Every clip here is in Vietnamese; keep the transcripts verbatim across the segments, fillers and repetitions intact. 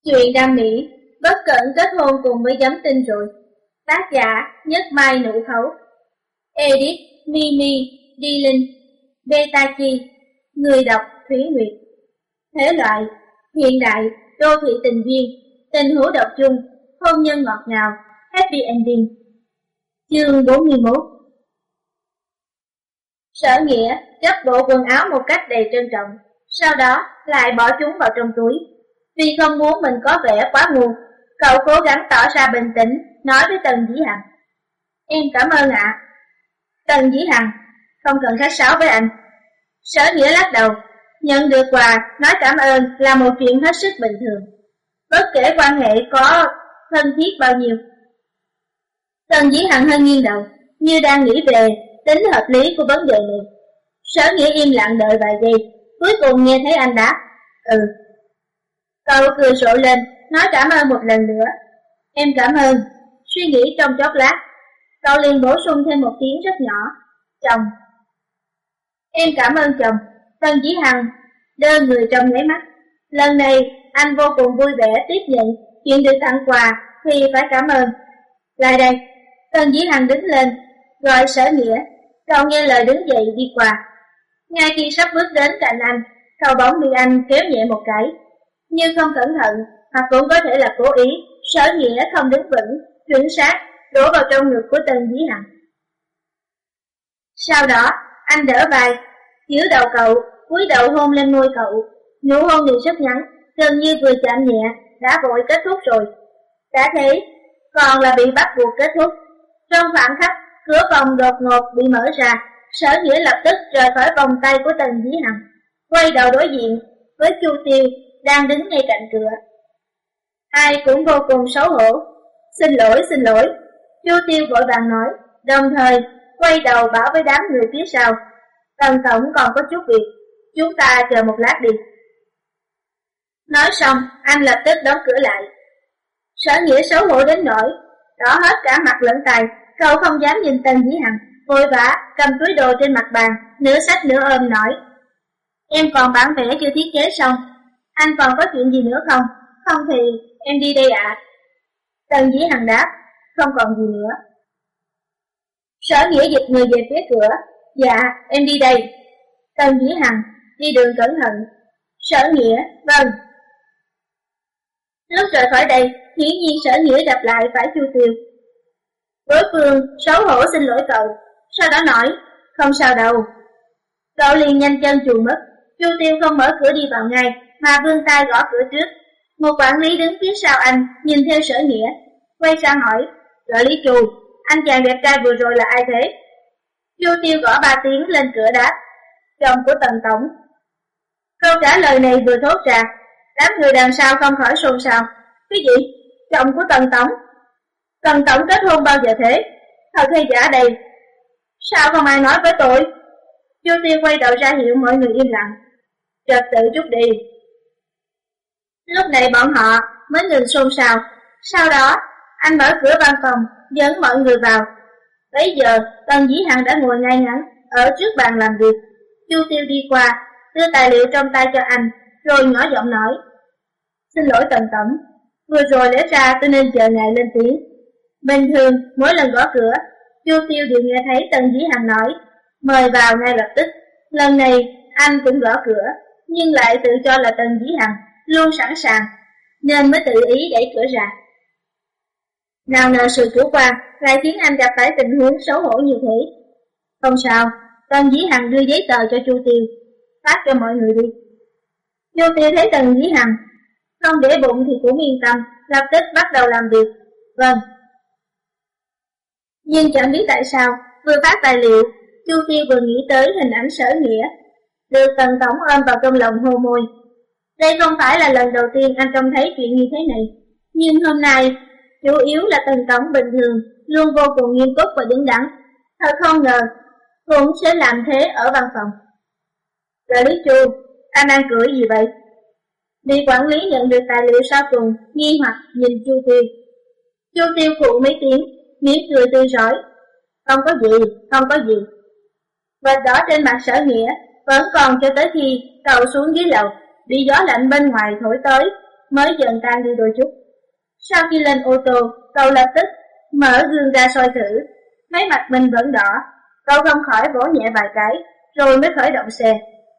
Chuyện đam mỹ, bất cẩn kết hôn cùng với giấm tinh rồi. Tác giả Nhất Mai Nụ Khấu. Edit Mimi Dylan. Beta Chi. Người đọc Thủy Nguyệt. Thể loại hiện đại, đô thị tình duyên, tình hữu độc chung, hôn nhân ngọt ngào, happy ending. Chương bốn mươi mốt. Sở Nghĩa gấp bộ quần áo một cách đầy trân trọng, sau đó lại bỏ chúng vào trong túi. Vì không muốn mình có vẻ quá ngu, cậu cố gắng tỏ ra bình tĩnh, nói với Tần Dĩ Hằng: "Em cảm ơn ạ." À. Tần Dĩ Hằng: "Không cần khách sáo với anh." Sở Nghĩa lắc đầu: "Nhận được quà, nói cảm ơn là một chuyện hết sức bình thường, bất kể quan hệ có thân thiết bao nhiêu." Tần Dĩ Hằng hơi nghiêng đầu, như đang nghĩ về tính hợp lý của vấn đề này. Sở Nghĩa im lặng đợi vài giây, cuối cùng nghe thấy anh đáp: "Ừ." Cậu cười rộ lên, nói cảm ơn một lần nữa. "Em cảm ơn." Suy nghĩ trong chốc lát, cậu liền bổ sung thêm một tiếng rất nhỏ: "Chồng." "Em cảm ơn chồng." Tần Dĩ Hằng đơ người trong nháy mắt. Lần này anh vô cùng vui vẻ tiếp nhận chuyện được tặng quà thì phải cảm ơn. "Lại đây." Tần Dĩ Hằng đứng lên, gọi Sở Nghĩa. Cậu nghe lời đứng dậy đi qua. Ngay khi sắp bước đến cạnh anh, cậu bỗng bị anh kéo nhẹ một cái. Nhưng không cẩn thận, hoặc cũng có thể là cố ý, Sở Nghĩa không đứng vững, chuẩn xác đổ vào trong ngực của Tần Dĩ Hằng. Sau đó anh đỡ vai, giữ đầu cậu, cúi đầu hôn lên môi cậu. Nụ hôn này rất ngắn, gần như vừa chạm nhẹ đã vội kết thúc rồi. Đã thế còn là bị bắt buộc kết thúc. Trong khoảng khắc, cửa phòng đột ngột bị mở ra. Sở Nghĩa lập tức rời khỏi vòng tay của Tần Dĩ Hằng, quay đầu đối diện với Chu Tiêu đang đứng ngay cạnh cửa. Ai cũng vô cùng xấu hổ. "Xin lỗi, xin lỗi." Chu Tiêu vội vàng nói, đồng thời quay đầu bảo với đám người phía sau: "Tần tổng còn có chút việc, chúng ta chờ một lát đi." Nói xong, anh lập tức đóng cửa lại. Sở Nghĩa xấu hổ đến nỗi đỏ hết cả mặt lẫn tay, cậu không dám nhìn Tần Dĩ Hằng, vội vã cầm túi đồ trên mặt bàn, nửa xách nửa ôm nói: "Em còn bản vẽ chưa thiết kế xong, anh còn có chuyện gì nữa không? Không thì em đi đây ạ." À. Tần Dĩ Hằng đáp: "Không còn gì nữa." Sở Nghĩa giật người về phía cửa: "Dạ, em đi đây." Tần Dĩ Hằng: "Đi đường cẩn thận." Sở Nghĩa: "Vâng." Lúc rời khỏi đây, hiển nhiên Sở Nghĩa gặp lại phải Chu Tiêu. Đối phương xấu hổ xin lỗi cậu, sau đó nói: "Không sao đâu." Cậu liền nhanh chân chuồn mất. Chu Tiêu không mở cửa đi vào ngay, mà vươn tay gõ cửa trước. Một quản lý đứng phía sau anh nhìn theo Sở Nghĩa, quay sang hỏi: "Trợ lý Chu, anh chàng đẹp trai vừa rồi là ai thế?" Chu Tiêu gõ ba tiếng lên cửa đáp: "Chồng của Tần tổng." Câu trả lời này vừa thốt ra, đám người đằng sau không khỏi xôn xao. "Cái gì? Chồng của Tần tổng? Tần tổng kết hôn bao giờ thế? Thật hay giả đây? Sao không ai nói với tôi?" Chu Tiêu quay đầu ra hiệu mọi người im lặng. "Trật tự chút đi." Lúc này bọn họ mới ngừng xôn xao. Sau đó anh mở cửa văn phòng dẫn mọi người vào. Bây giờ Tần Dĩ Hằng đã ngồi ngay ngắn ở trước bàn làm việc. Chu Tiêu đi qua, đưa tài liệu trong tay cho anh, rồi nhỏ giọng nói: "Xin lỗi Tần tổng, vừa rồi lẽ ra tôi nên chờ ngài lên tiếng." Bình thường mỗi lần gõ cửa, Chu Tiêu đều nghe thấy Tần Dĩ Hằng nói: "Mời vào ngay lập tức." Lần này anh cũng gõ cửa, nhưng lại tự cho là Tần Dĩ Hằng luôn sẵn sàng, nên mới tự ý đẩy cửa ra. Nào ngờ sự chủ quan lại khiến anh gặp phải tình huống xấu hổ như thế. "Không sao." Tần Dĩ Hằng đưa giấy tờ cho Chu Tiêu: "Phát cho mọi người đi." Chu Tiêu thấy Tần Dĩ Hằng không để bụng thì cũng yên tâm, lập tức bắt đầu làm việc. "Vâng." Nhưng chẳng biết tại sao, vừa phát tài liệu, Chu Tiêu vừa nghĩ tới hình ảnh Sở Nghĩa được Tần tổng ôm vào trong lòng hôn môi. Đây không phải là lần đầu tiên anh trông thấy chuyện như thế này, nhưng hôm nay chủ yếu là Tần tổng bình thường luôn vô cùng nghiêm túc và đứng đắn, thật không ngờ cũng sẽ làm thế ở văn phòng. "Trợ lý Chu, anh đang cười gì vậy?" Vị quản lý nhận được tài liệu sau cùng nghi hoặc nhìn Chu Tiêu. Chu Tiêu phụ mấy tiếng, mỉm cười tươi rói: "Không có gì, không có gì." Vệt đỏ trên mặt Sở Nghĩa vẫn còn cho tới khi cậu xuống dưới lầu, bị gió lạnh bên ngoài thổi tới, mới dần tan đi đôi chút. Sau khi lên ô tô, cậu lập tức mở gương ra soi thử, thấy mặt mình vẫn đỏ, cậu không khỏi vỗ nhẹ vài cái, rồi mới khởi động xe.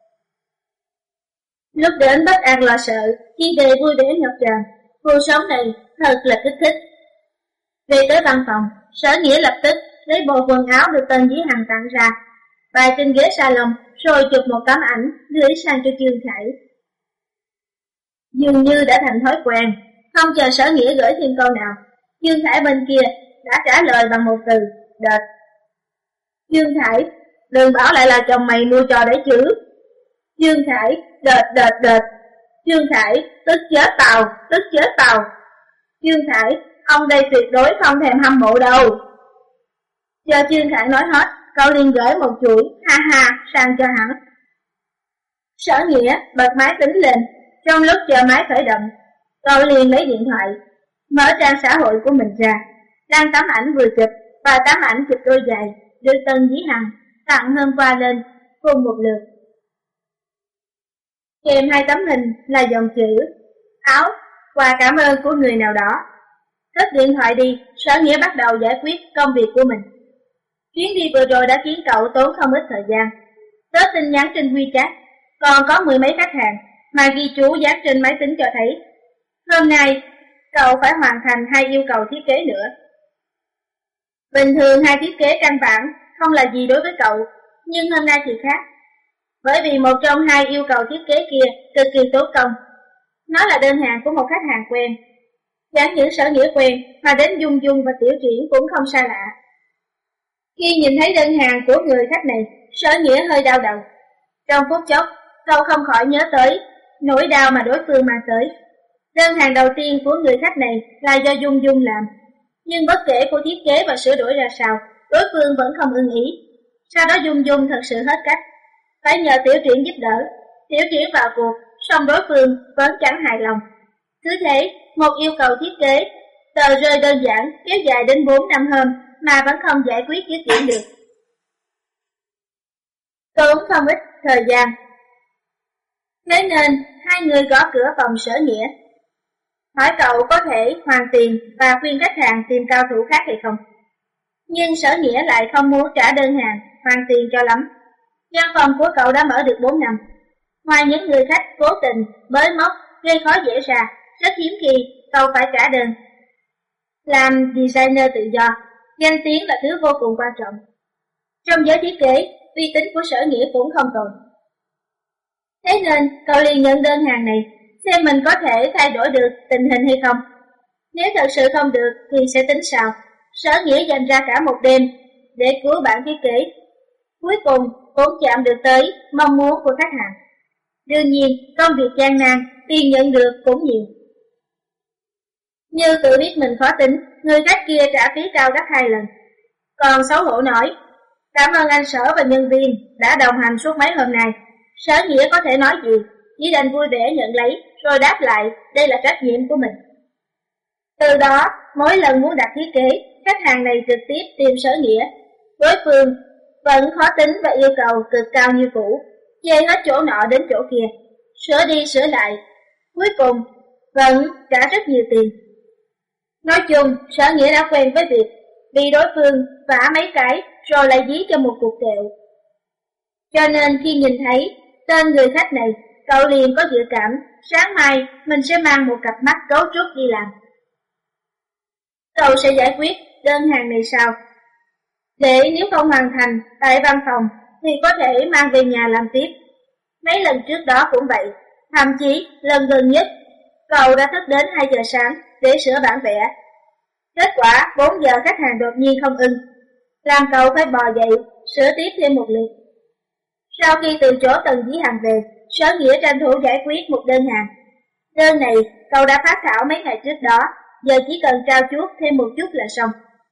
Lúc đến bất an lo sợ, khi về vui vẻ ngập tràn, cuộc sống này thật là kích thích. Về tới văn phòng, Sở Nghĩa lập tức lấy bộ quần áo được Tần Dĩ Hằng tặng ra, bày trên ghế salon, rồi chụp một tấm ảnh gửi sang cho Trương Khải. Dường như đã thành thói quen, không chờ Sở Nghĩa gửi thêm câu nào, Trương Khải bên kia đã trả lời bằng một từ, đệt. Trương Khải, đừng bảo lại là chồng mày mua trò đấy chứ. Trương Khải, đệt đệt đệt. Trương Khải, tức chết tao, tức chết tao. Trương Khải, ông đây tuyệt đối không thèm hâm mộ đâu. Chờ Trương Khải nói hết, cậu liền gửi một chuỗi ha ha sang cho hắn. Sở Nghĩa bật máy tính lên, trong lúc chờ máy khởi động, cậu liền lấy điện thoại, mở trang xã hội của mình ra, đăng tấm ảnh vừa chụp và tấm ảnh chụp đôi giày được Tần Dĩ Hằng tặng hôm qua lên cùng một lượt. Kèm hai tấm hình là dòng chữ áo quà cảm ơn của người nào đó. Cất điện thoại đi, Sở Nghĩa bắt đầu giải quyết công việc của mình. Chuyến đi vừa rồi đã khiến cậu tốn không ít thời gian. Tớ tin nhắn trên WeChat, còn có mười mấy khách hàng mà ghi chú dán trên máy tính cho thấy. Hôm nay, cậu phải hoàn thành hai yêu cầu thiết kế nữa. Bình thường hai thiết kế căn bản không là gì đối với cậu, nhưng hôm nay thì khác. Bởi vì một trong hai yêu cầu thiết kế kia cực kỳ tốn công. Nó là đơn hàng của một khách hàng quen. Chẳng những Sở Nghĩa quen mà đến Dung Dung và Tiểu Triển cũng không xa lạ. Khi nhìn thấy đơn hàng của người khách này, Sở Nghĩa hơi đau đầu. Trong phút chốc, cậu không khỏi nhớ tới nỗi đau mà đối phương mang tới. Đơn hàng đầu tiên của người khách này là do Dung Dung làm, nhưng bất kể cô thiết kế và sửa đổi ra sao, đối phương vẫn không ưng ý. Sau đó Dung Dung thật sự hết cách, phải nhờ Tiểu Triển giúp đỡ. Tiểu Triển vào cuộc, song đối phương vẫn chẳng hài lòng. Cứ thế, một yêu cầu thiết kế, tờ rơi đơn giản kéo dài đến bốn năm hôm mà vẫn không giải quyết dứt điểm được. Tốn không ít thời gian. Thế nên, hai người gõ cửa phòng Sở Nghĩa, hỏi cậu có thể hoàn tiền và khuyên khách hàng tìm cao thủ khác hay không. Nhưng Sở Nghĩa lại không muốn trả đơn hàng, hoàn tiền cho lắm. Văn phòng của cậu đã mở được bốn năm. Ngoài những người khách cố tình, bới móc, gây khó dễ ra, rất hiếm khi cậu phải trả đơn. Làm designer tự do, danh tiếng là thứ vô cùng quan trọng. Trong giới thiết kế, uy tín của Sở Nghĩa cũng không tồi. Thế nên, cậu liền nhận đơn hàng này, xem mình có thể thay đổi được tình hình hay không. Nếu thật sự không được thì sẽ tính sao. Sở Nghĩa dành ra cả một đêm để cứu bản thiết kế. Cuối cùng cũng chạm được tới mong muốn của khách hàng. Đương nhiên, công việc gian nan, tiền nhận được cũng nhiều. Như tự biết mình khó tính, người khách kia trả phí cao gấp hai lần. Còn xấu hổ nói, cảm ơn anh Sở và nhân viên đã đồng hành suốt mấy hôm nay. Sở Nghĩa có thể nói gì, chỉ đành vui vẻ nhận lấy, rồi đáp lại đây là trách nhiệm của mình. Từ đó, mỗi lần muốn đặt thiết kế, khách hàng này trực tiếp tìm Sở Nghĩa. Đối phương vẫn khó tính và yêu cầu cực cao như cũ, chê hết chỗ nọ đến chỗ kia, sửa đi sửa lại, cuối cùng vẫn trả rất nhiều tiền. Nói chung, Sở Nghĩa đã quen với việc bị đối phương vả mấy cái rồi lại dí cho một cuộc kẹo. Cho nên khi nhìn thấy tên người khách này, cậu liền có dự cảm sáng mai mình sẽ mang một cặp mắt cấu trúc đi làm. Cậu sẽ giải quyết đơn hàng này sao? Để nếu không hoàn thành tại văn phòng thì có thể mang về nhà làm tiếp. Mấy lần trước đó cũng vậy, thậm chí lần gần nhất cậu đã thức đến hai giờ sáng để sửa bản vẽ. Kết quả bốn giờ khách hàng đột nhiên không ưng, làm cậu phải bò dậy sửa tiếp thêm một lượt. Sau khi từ chỗ Tần Dĩ Hằng về, Sở Nghĩa tranh thủ giải quyết một đơn hàng. Đơn này cậu đã phát thảo mấy ngày trước đó, giờ chỉ cần trao chuốt thêm một chút là xong.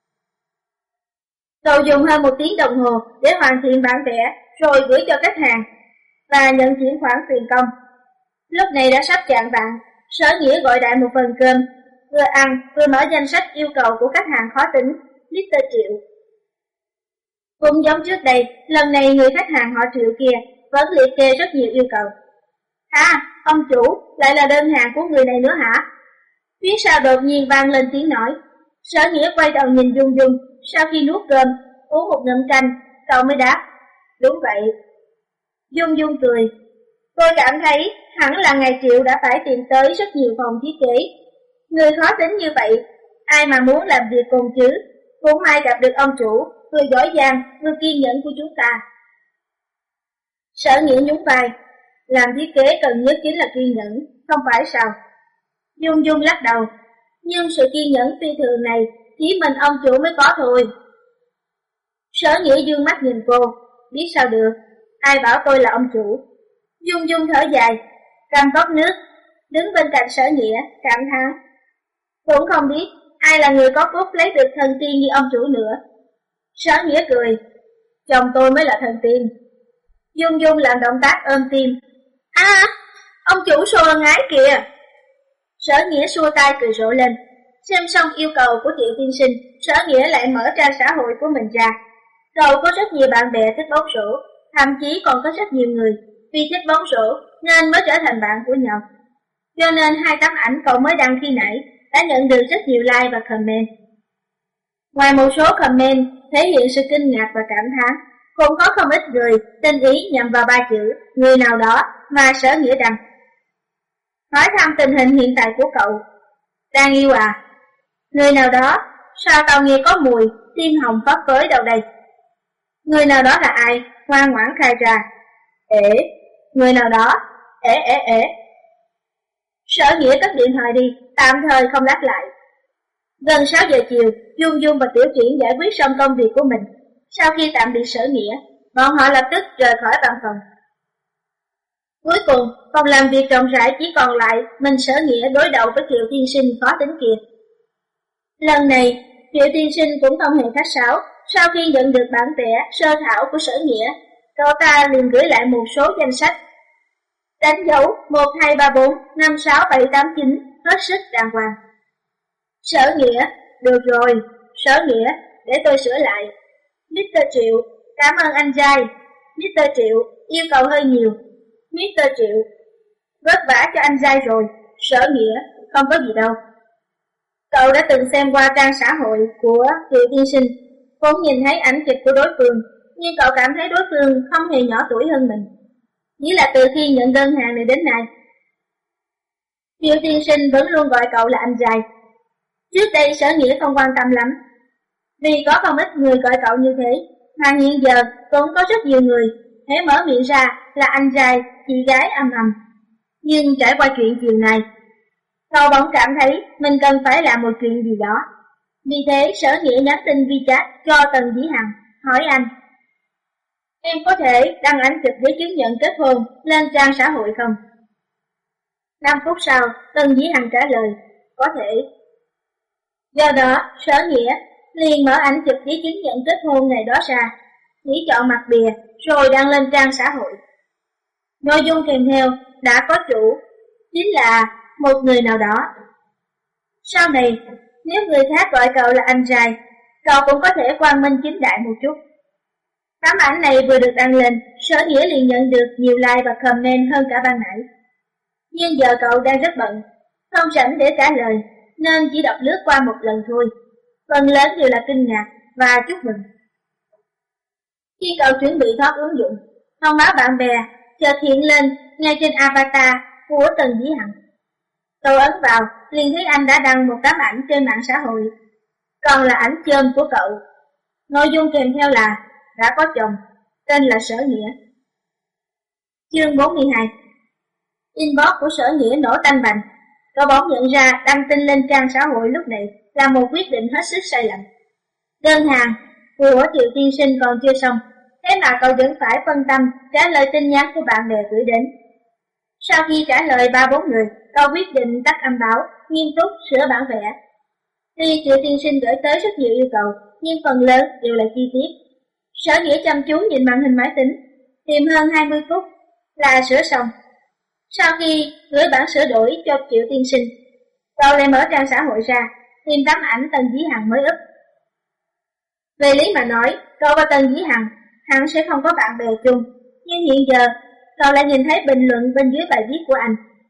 Cậu dùng hơn một tiếng đồng hồ để hoàn thiện bản vẽ, rồi gửi cho khách hàng và nhận chuyển khoản tiền công. Lúc này đã sắp chạng vạng, Sở Nghĩa gọi đại một phần cơm, vừa ăn vừa mở danh sách yêu cầu của khách hàng khó tính, lít tơ Triệu. Cũng giống trước đây, lần này người khách hàng họ Triệu kia vẫn liệt kê rất nhiều yêu cầu. À, ông chủ, lại là đơn hàng của người này nữa hả? Phía sau đột nhiên vang lên tiếng nói. Sở Nghĩa quay đầu nhìn Dung Dung, sau khi nuốt cơm, uống một ngụm canh, cậu mới đáp. Đúng vậy. Dung Dung cười. Tôi cảm thấy hẳn là ngày Triệu đã phải tìm tới rất nhiều phòng thiết kế. Người khó tính như vậy, ai mà muốn làm việc cùng chứ? Cũng may gặp được ông chủ, người giỏi giang, người kiên nhẫn của chúng ta. Sở Nghĩa nhún vai. Làm thiết kế cần nhất chính là kiên nhẫn, không phải sao? Dung Dung lắc đầu. Nhưng sự kiên nhẫn phi thường này chỉ mình ông chủ mới có thôi. Sở Nghĩa dương mắt nhìn cô. Biết sao được, ai bảo tôi là ông chủ? Dung Dung thở dài, cầm cốc nước, đứng bên cạnh Sở Nghĩa, cảm thán. Cũng không biết ai là người có phúc lấy được thần tiên như ông chủ nữa. Sở Nghĩa cười. Chồng tôi mới là thần tiên. Dung Dung làm động tác ôm tim. À, ông chủ xô ân ái kìa. Sở Nghĩa xua tay cười rộ lên. Xem xong yêu cầu của Triệu tiên sinh, Sở Nghĩa lại mở trang xã hội của mình ra. Cậu có rất nhiều bạn bè thích bóng rổ, thậm chí còn có rất nhiều người vì thích bóng rổ nên mới trở thành bạn của nhau. Cho nên hai tấm ảnh cậu mới đăng khi nãy đã nhận được rất nhiều like và comment. Ngoài một số comment thể hiện sự kinh ngạc và cảm thán, cũng có không ít người tinh ý nhằm vào ba chữ người nào đó mà Sở Nghĩa đăng. Hỏi thăm tình hình hiện tại của cậu. Đang yêu à? Người nào đó, sao tao nghe có mùi tim hồng phấp phới đâu đây? Người nào đó là ai? Ngoan ngoãn khai ra. Ế, người nào đó, ế ế ế. Sở Nghĩa cất điện thoại đi, tạm thời không đáp lại. Gần sáu giờ chiều, Dung Dung và Tiểu Triển giải quyết xong công việc của mình. Sau khi tạm biệt Sở Nghĩa, bọn họ lập tức rời khỏi văn phòng. Cuối cùng, phòng làm việc rộng rãi chỉ còn lại mình Sở Nghĩa đối đầu với Triệu tiên sinh khó tính kia. Lần này, Triệu tiên sinh cũng không hề khách sáo. Sau khi nhận được bản vẽ sơ thảo của Sở Nghĩa, cậu ta liền gửi lại một số danh sách. Đánh dấu một, hai, ba, bốn, năm, sáu, bảy, tám, chín, hết sức đàng hoàng. Sở Nghĩa, được rồi, Sở Nghĩa, để tôi sửa lại. mít tơ Triệu, cảm ơn anh trai. mít tơ Triệu, yêu cầu hơi nhiều. mít tơ Triệu, vất vả cho anh trai rồi. Sở Nghĩa, không có gì đâu. Cậu đã từng xem qua trang xã hội của Triệu tiên sinh, cũng nhìn thấy ảnh chụp của đối phương, nhưng cậu cảm thấy đối phương không hề nhỏ tuổi hơn mình. Chỉ là từ khi nhận đơn hàng này đến nay. Triệu tiên sinh vẫn luôn gọi cậu là anh trai. Trước đây Sở Nghĩa không quan tâm lắm, vì có không ít người gọi cậu như thế, mà hiện giờ cũng có rất nhiều người hễ mở miệng ra là anh trai, chị gái âm ầm. Nhưng trải qua chuyện chiều này, cậu bỗng cảm thấy mình cần phải làm một chuyện gì đó. Vì thế Sở Nghĩa nhắn tin WeChat cho Tần Dĩ Hằng, hỏi anh: Em có thể đăng ảnh chụp giấy chứng nhận kết hôn lên trang xã hội không? Năm phút sau, Tần Dĩ Hằng trả lời: Có thể. Do đó, Sở Nghĩa liền mở ảnh chụp giấy chứng nhận kết hôn ngày đó ra, chỉ chọn mặt bìa rồi đăng lên trang xã hội. Nội dung kèm theo đã có chủ, chính là một người nào đó. Sau này, nếu người khác gọi cậu là anh trai, cậu cũng có thể quang minh chính đại một chút. Tấm ảnh này vừa được đăng lên, Sở Nghĩa liền nhận được nhiều like và comment hơn cả ban nãy. Nhưng giờ cậu đang rất bận, không rảnh để trả lời, nên chỉ đọc lướt qua một lần thôi. Phần lớn đều là kinh ngạc và chúc mừng. Khi cậu chuẩn bị thoát ứng dụng, thông báo bạn bè chợt hiện lên ngay trên avatar của Tần Dĩ Hằng. Cậu ấn vào, liền thấy anh đã đăng một tấm ảnh trên mạng xã hội, còn là ảnh chôm của cậu. Nội dung kèm theo là đã có chồng, tên là Sở Nghĩa. Chương bốn mươi hai. Inbox của Sở Nghĩa nổ tanh bành. Cậu bỗng nhận ra đăng tin lên trang xã hội lúc này là một quyết định hết sức sai lầm. Đơn hàng của Triệu tiên sinh còn chưa xong, thế mà cậu vẫn phải phân tâm trả lời tin nhắn của bạn bè gửi đến. Sau khi trả lời ba bốn người, cậu quyết định tắt âm báo, nghiêm túc sửa bản vẽ. Tuy Triệu tiên sinh gửi tới rất nhiều yêu cầu, nhưng phần lớn đều là chi tiết. Sở Nghĩa chăm chú nhìn màn hình máy tính, tìm hơn hai mươi phút là sửa xong. Sau khi gửi bản sửa đổi cho Triệu tiên sinh, cậu lại mở trang xã hội ra, tìm tấm ảnh Tần Dĩ Hằng mới up. Về lý mà nói, cậu và Tần Dĩ Hằng hẳn sẽ không có bạn bè chung, nhưng hiện giờ cậu lại nhìn thấy bình luận bên dưới bài viết của anh,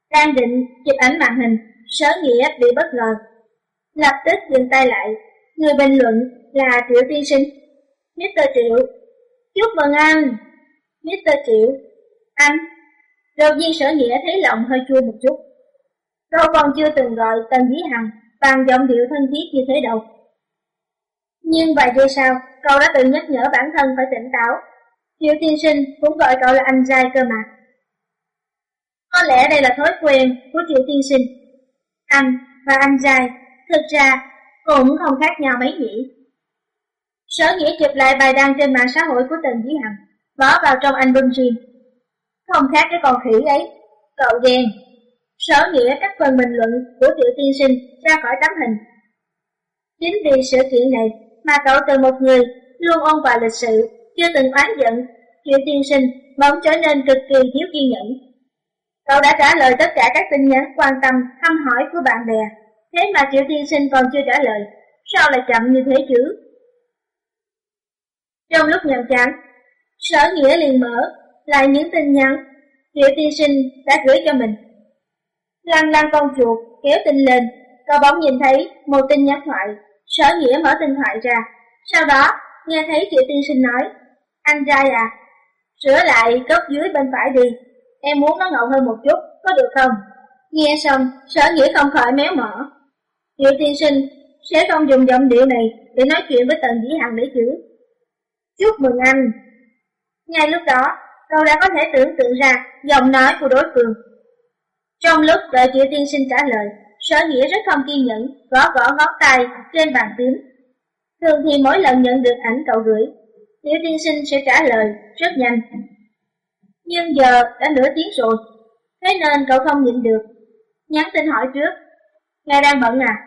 Đang định chụp ảnh màn hình, Sở Nghĩa bị bất ngờ, lập tức dừng tay lại. Người bình luận là Triệu tiên sinh. mít tơ Triệu, chúc mừng anh. mít tơ Triệu, anh. Đột nhiên Sở Nghĩa thấy lòng hơi chua một chút. Cậu còn chưa từng gọi Tần Dĩ Hằng bằng giọng điệu thân thiết như thế đâu. Nhưng vài giây sau, cậu đã tự nhắc nhở bản thân phải tỉnh táo. Triệu tiên sinh cũng gọi cậu là anh trai cơ mà. Có lẽ đây là thói quen của Triệu tiên sinh. Anh và anh trai thực ra cũng không khác nhau mấy nhỉ. Sở Nghĩa chụp lại bài đăng trên mạng xã hội của Tần Dĩ Hằng, bỏ vào trong album riêng. Không khác cái con khỉ ấy, cậu ghen. Sở Nghĩa cắt phần bình luận của Triệu tiên sinh ra khỏi tấm hình. Chính vì sự kiện này mà cậu từ một người luôn ôn vào lịch sự, chưa từng oán giận, Triệu tiên sinh bỗng trở nên cực kỳ thiếu kiên nhẫn. Cậu đã trả lời tất cả các tin nhắn quan tâm, thăm hỏi của bạn bè, thế mà Triệu tiên sinh còn chưa trả lời, sao lại chậm như thế chứ? Trong lúc nhàm chán, Sở Nghĩa liền mở lại những tin nhắn Triệu tiên sinh đã gửi cho mình. Lăn lăn con chuột kéo tin lên, cậu bỗng nhìn thấy một tin nhắn thoại. Sở Nghĩa mở tin thoại ra, sau đó nghe thấy Triệu tiên sinh nói: anh trai à, sửa lại góc dưới bên phải đi, em muốn nó ngầu hơn một chút, có được không? Nghe xong, Sở Nghĩa không khỏi méo mỏ. Triệu tiên sinh sẽ không dùng giọng điệu này để nói chuyện với Tần Dĩ Hằng đấy chứ. Chúc mừng anh. Ngay lúc đó, cậu đã có thể tưởng tượng ra giọng nói của đối phương. Trong lúc đợi Triệu tiên sinh trả lời, Sở Nghĩa rất không kiên nhẫn, gõ gõ ngón tay trên bàn phím. Thường thì mỗi lần nhận được ảnh cậu gửi, Triệu tiên sinh sẽ trả lời rất nhanh. Nhưng giờ đã nửa tiếng rồi, thế nên cậu không nhịn được, nhắn tin hỏi trước: ngài đang bận à?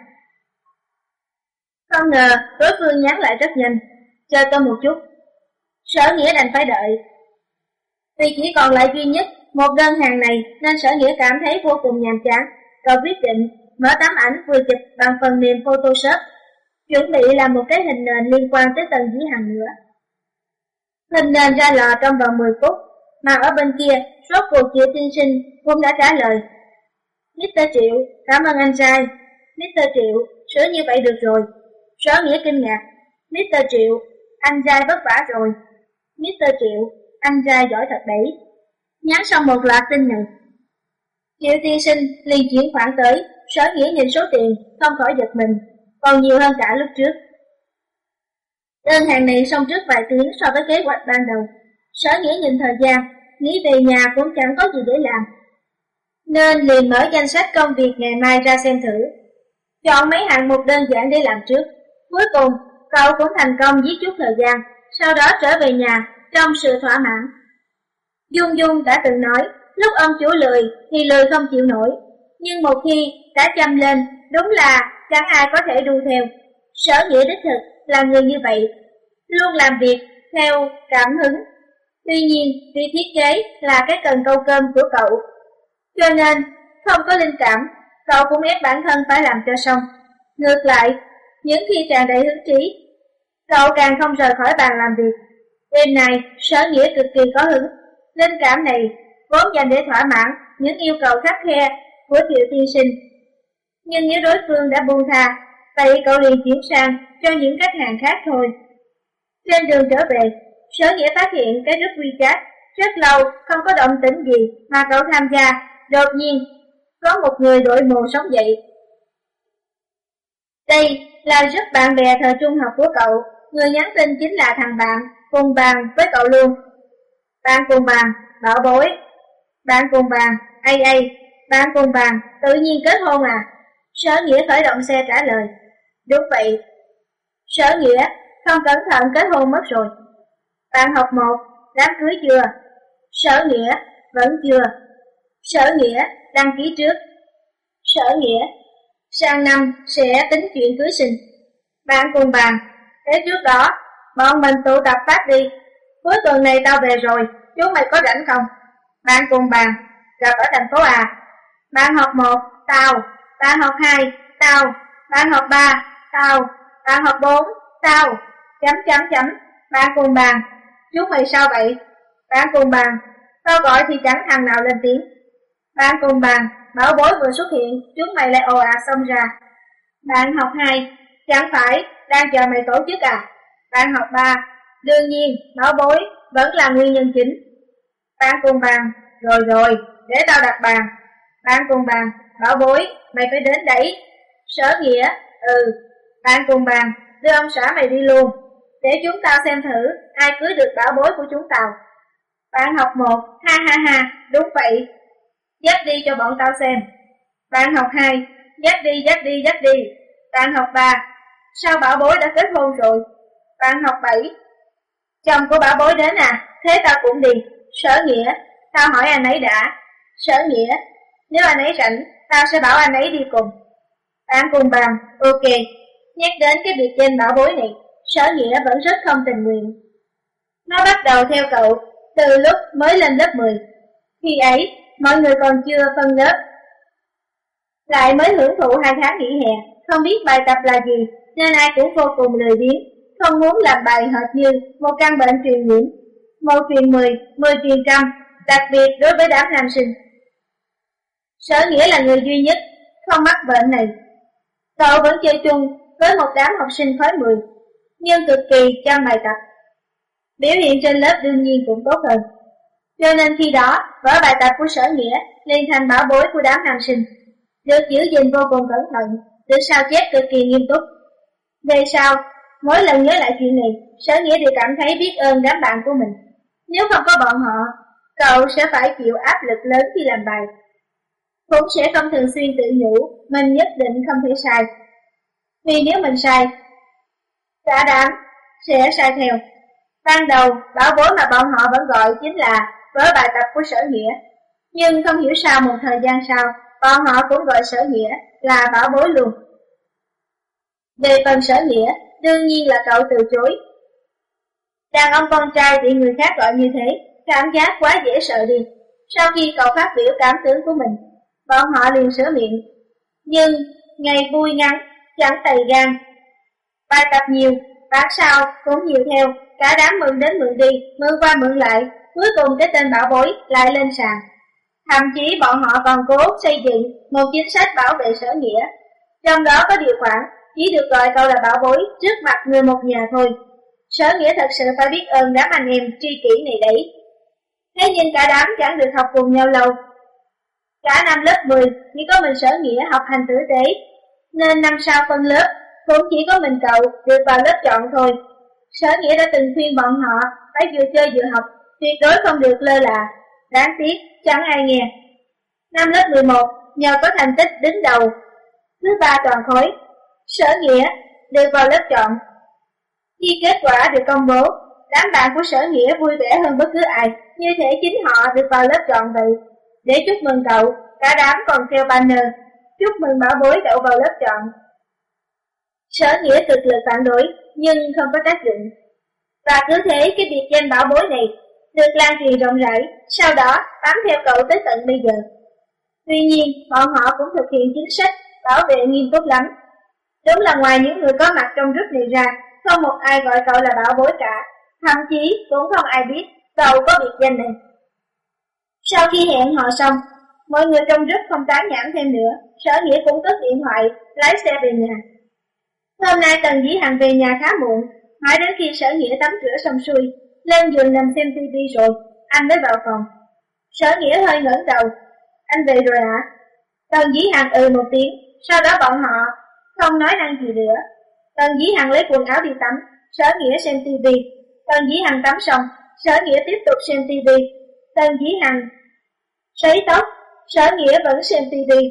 Không ngờ đối phương nhắn lại rất nhanh: chờ tôi một chút. Sở Nghĩa đành phải đợi. Vì chỉ còn lại duy nhất một đơn hàng này nên Sở Nghĩa cảm thấy vô cùng nhàm chán. Cậu quyết định mở tấm ảnh vừa chụp bằng phần mềm Photoshop, chuẩn bị làm một cái hình nền liên quan tới Tần Dĩ Hằng nữa. Hình nền ra lò trong vòng mười phút, mà ở bên kia, rốt cuộc Triệu tiên sinh cũng đã trả lời: mít tơ Triệu, cảm ơn anh trai. mít tơ Triệu, sửa như vậy được rồi. Sở Nghĩa kinh ngạc: mít tơ Triệu, anh trai vất vả rồi. mít tơ Triệu, anh trai giỏi thật đấy. Nhắn xong một loạt tin này, Triệu tiên sinh liền chuyển khoản tới. Sở Nghĩa nhìn số tiền không khỏi giật mình, còn nhiều hơn cả lúc trước. Đơn hàng này xong trước vài tiếng so với kế hoạch ban đầu. Sở Nghĩa nhìn thời gian, nghĩ về nhà cũng chẳng có gì để làm, nên liền mở danh sách công việc ngày mai ra xem thử, chọn mấy hạng mục đơn giản để làm trước. Cuối cùng, cậu cũng thành công giết chút thời gian, sau đó trở về nhà trong sự thỏa mãn. Dung Dung đã từng nói, lúc ông chủ lười thì lười không chịu nổi, nhưng một khi đã chăm lên, đúng là chẳng ai có thể đu theo. Sở Nghĩa đích thực là người như vậy, luôn làm việc theo cảm hứng. Tuy nhiên, vì thiết kế là cái cần câu cơm của cậu, cho nên không có linh cảm, cậu cũng ép bản thân phải làm cho xong. Ngược lại, những khi tràn đầy hứng trí, cậu càng không rời khỏi bàn làm việc. Đêm này, Sở Nghĩa cực kỳ có hứng. Linh cảm này vốn dành để thỏa mãn những yêu cầu khắt khe của Triệu tiên sinh. Nhưng nếu đối phương đã buông tha, vậy cậu liền chuyển sang cho những khách hàng khác thôi. Trên đường trở về, Sở Nghĩa phát hiện cái group WeChat rất lâu không có động tĩnh gì mà cậu tham gia. Đột nhiên, có một người đội mồ sống dậy. Đây là group bạn bè thời trung học của cậu. Người nhắn tin chính là thằng bạn cùng bàn với cậu luôn. Bạn cùng bàn, bảo bối. Bạn cùng bàn, ai ai. Bạn cùng bàn, tự nhiên kết hôn à? Sở Nghĩa khởi động xe trả lời: đúng vậy. Sở Nghĩa, không cẩn thận kết hôn mất rồi. Bạn học một, đám cưới chưa? Sở Nghĩa, vẫn chưa. Sở Nghĩa, đăng ký trước. Sở Nghĩa, sang năm sẽ tính chuyện cưới sinh. Bạn cùng bàn, thế trước đó, bọn mình tụ tập phát đi. Cuối tuần này tao về rồi, chúng mày có rảnh không? Bạn cùng bàn, gặp ở thành phố à? Bạn học một, tao. Bạn học hai, tao. Bạn học ba, tao. Bạn học bốn, tao. Chấm chấm chấm. Bạn cùng bàn, chúng mày sao vậy? Bạn cùng bàn, tao gọi thì chẳng thằng nào lên tiếng. Bạn cùng bàn, bảo bối vừa xuất hiện, chúng mày lại ồ ạt xông ra. Bạn học hai, chẳng phải đang chờ mày tổ chức à? Bạn học ba, đương nhiên, bảo bối vẫn là nguyên nhân chính. Bạn cùng bàn, rồi rồi, để tao đặt bàn. Bạn cùng bàn, bảo bối, mày phải đến đấy. Sở Nghĩa, ừ. Bạn cùng bàn, đưa ông xã mày đi luôn, để chúng tao xem thử ai cưới được bảo bối của chúng tao. Bạn học một, ha ha ha, đúng vậy. Dắt đi cho bọn tao xem. Bạn học hai, dắt đi, dắt đi, dắt đi. Bạn học ba, sao bảo bối đã kết hôn rồi? Bạn học bảy, chồng của bảo bối đến à, thế tao cũng đi. Sở Nghĩa, tao hỏi anh ấy đã. Sở Nghĩa, nếu anh ấy rảnh, tao sẽ bảo anh ấy đi cùng. Bạn cùng bàn, ok. Nhắc đến cái biệt danh bảo bối này, Sở Nghĩa vẫn rất không tình nguyện. Nó bắt đầu theo cậu từ lúc mới lên lớp mười. Khi ấy, mọi người còn chưa phân lớp, lại mới hưởng thụ hai tháng nghỉ hè, không biết bài tập là gì, nên ai cũng vô cùng lười biếng, không muốn làm bài hệt như một căn bệnh truyền nhiễm. Một truyền mười, mười truyền trăm, đặc biệt đối với đám nam sinh. Sở Nghĩa là người duy nhất không mắc bệnh này. Cậu vẫn chơi chung với một đám học sinh khối mười, nhưng cực kỳ chăm bài tập. Biểu hiện trên lớp đương nhiên cũng tốt hơn. Cho nên khi đó, vở bài tập của Sở Nghĩa liền thành bảo bối của đám nam sinh, được giữ gìn vô cùng cẩn thận, được sao chép cực kỳ nghiêm túc. Về sau, mỗi lần nhớ lại chuyện này, Sở Nghĩa đều cảm thấy biết ơn đám bạn của mình. Nếu không có bọn họ, cậu sẽ phải chịu áp lực lớn khi làm bài. Cũng sẽ không thường xuyên tự nhủ mình nhất định không thể sai. Vì nếu mình sai, cả đám sẽ sai theo. Ban đầu, bảo bối mà bọn họ vẫn gọi chính là vở bài tập của Sở Nghĩa. Nhưng không hiểu sao một thời gian sau, bọn họ cũng gọi Sở Nghĩa là bảo bối luôn. Về phần Sở Nghĩa, đương nhiên là cậu từ chối. Đàn ông con trai bị người khác gọi như thế, cảm giác quá dễ sợ đi. Sau khi cậu phát biểu cảm tưởng của mình, bọn họ liền sửa miệng. Nhưng, ngày vui ngắn, chẳng tày gan. Bài tập nhiều, bản sao cũng nhiều theo, cả đám mượn đến mượn đi, mượn qua mượn lại, cuối cùng cái tên bảo bối lại lên sàn. Thậm chí bọn họ còn cố xây dựng một chính sách bảo vệ Sở Nghĩa. Trong đó có điều khoản chỉ được gọi cậu là bảo bối trước mặt người một nhà thôi. Sở Nghĩa thật sự phải biết ơn đám anh em tri kỷ này đấy. Thế nhưng cả đám chẳng được học cùng nhau lâu. Cả năm lớp mười chỉ có mình Sở Nghĩa học hành tử tế, nên năm sau phân lớp cũng chỉ có mình cậu được vào lớp chọn thôi. Sở Nghĩa đã từng khuyên bọn họ phải vừa chơi vừa học, tuyệt đối không được lơ là. Đáng tiếc chẳng ai nghe. Năm lớp mười một nhờ có thành tích đứng đầu thứ ba toàn khối, Sở Nghĩa được vào lớp chọn. Khi kết quả được công bố, đám bạn của Sở Nghĩa vui vẻ hơn bất cứ ai, như thể chính họ được vào lớp chọn vậy. Để chúc mừng cậu, cả đám còn treo banner chúc mừng bảo bối đậu vào lớp chọn. Sở Nghĩa cực lực phản đối, nhưng không có tác dụng. Và cứ thế cái biệt danh bảo bối này được lan truyền rộng rãi, sau đó bám theo cậu tới tận bây giờ. Tuy nhiên, bọn họ cũng thực hiện chính sách bảo vệ nghiêm túc lắm. Đúng là ngoài những người có mặt trong group này ra, không một ai gọi cậu là bảo bối cả, thậm chí cũng không ai biết cậu có biệt danh này. Sau khi hẹn hò xong, mọi người trong group không tán nhảm thêm nữa, Sở Nghĩa cũng cất điện thoại, lái xe về nhà. Hôm nay Tần Dĩ Hằng về nhà khá muộn, mãi đến khi Sở Nghĩa tắm rửa xong xuôi, lên giường nằm xem tivi rồi, anh mới vào phòng. Sở Nghĩa hơi ngẩng đầu, anh về rồi hả? Tần Dĩ Hằng ừ một tiếng, sau đó bọn họ không nói năng gì nữa. Tần Dĩ Hằng lấy quần áo đi tắm, Sở Nghĩa xem tivi. Tần Dĩ Hằng tắm xong, Sở Nghĩa tiếp tục xem tivi. Tần Dĩ Hằng sấy tóc, Sở Nghĩa vẫn xem tivi.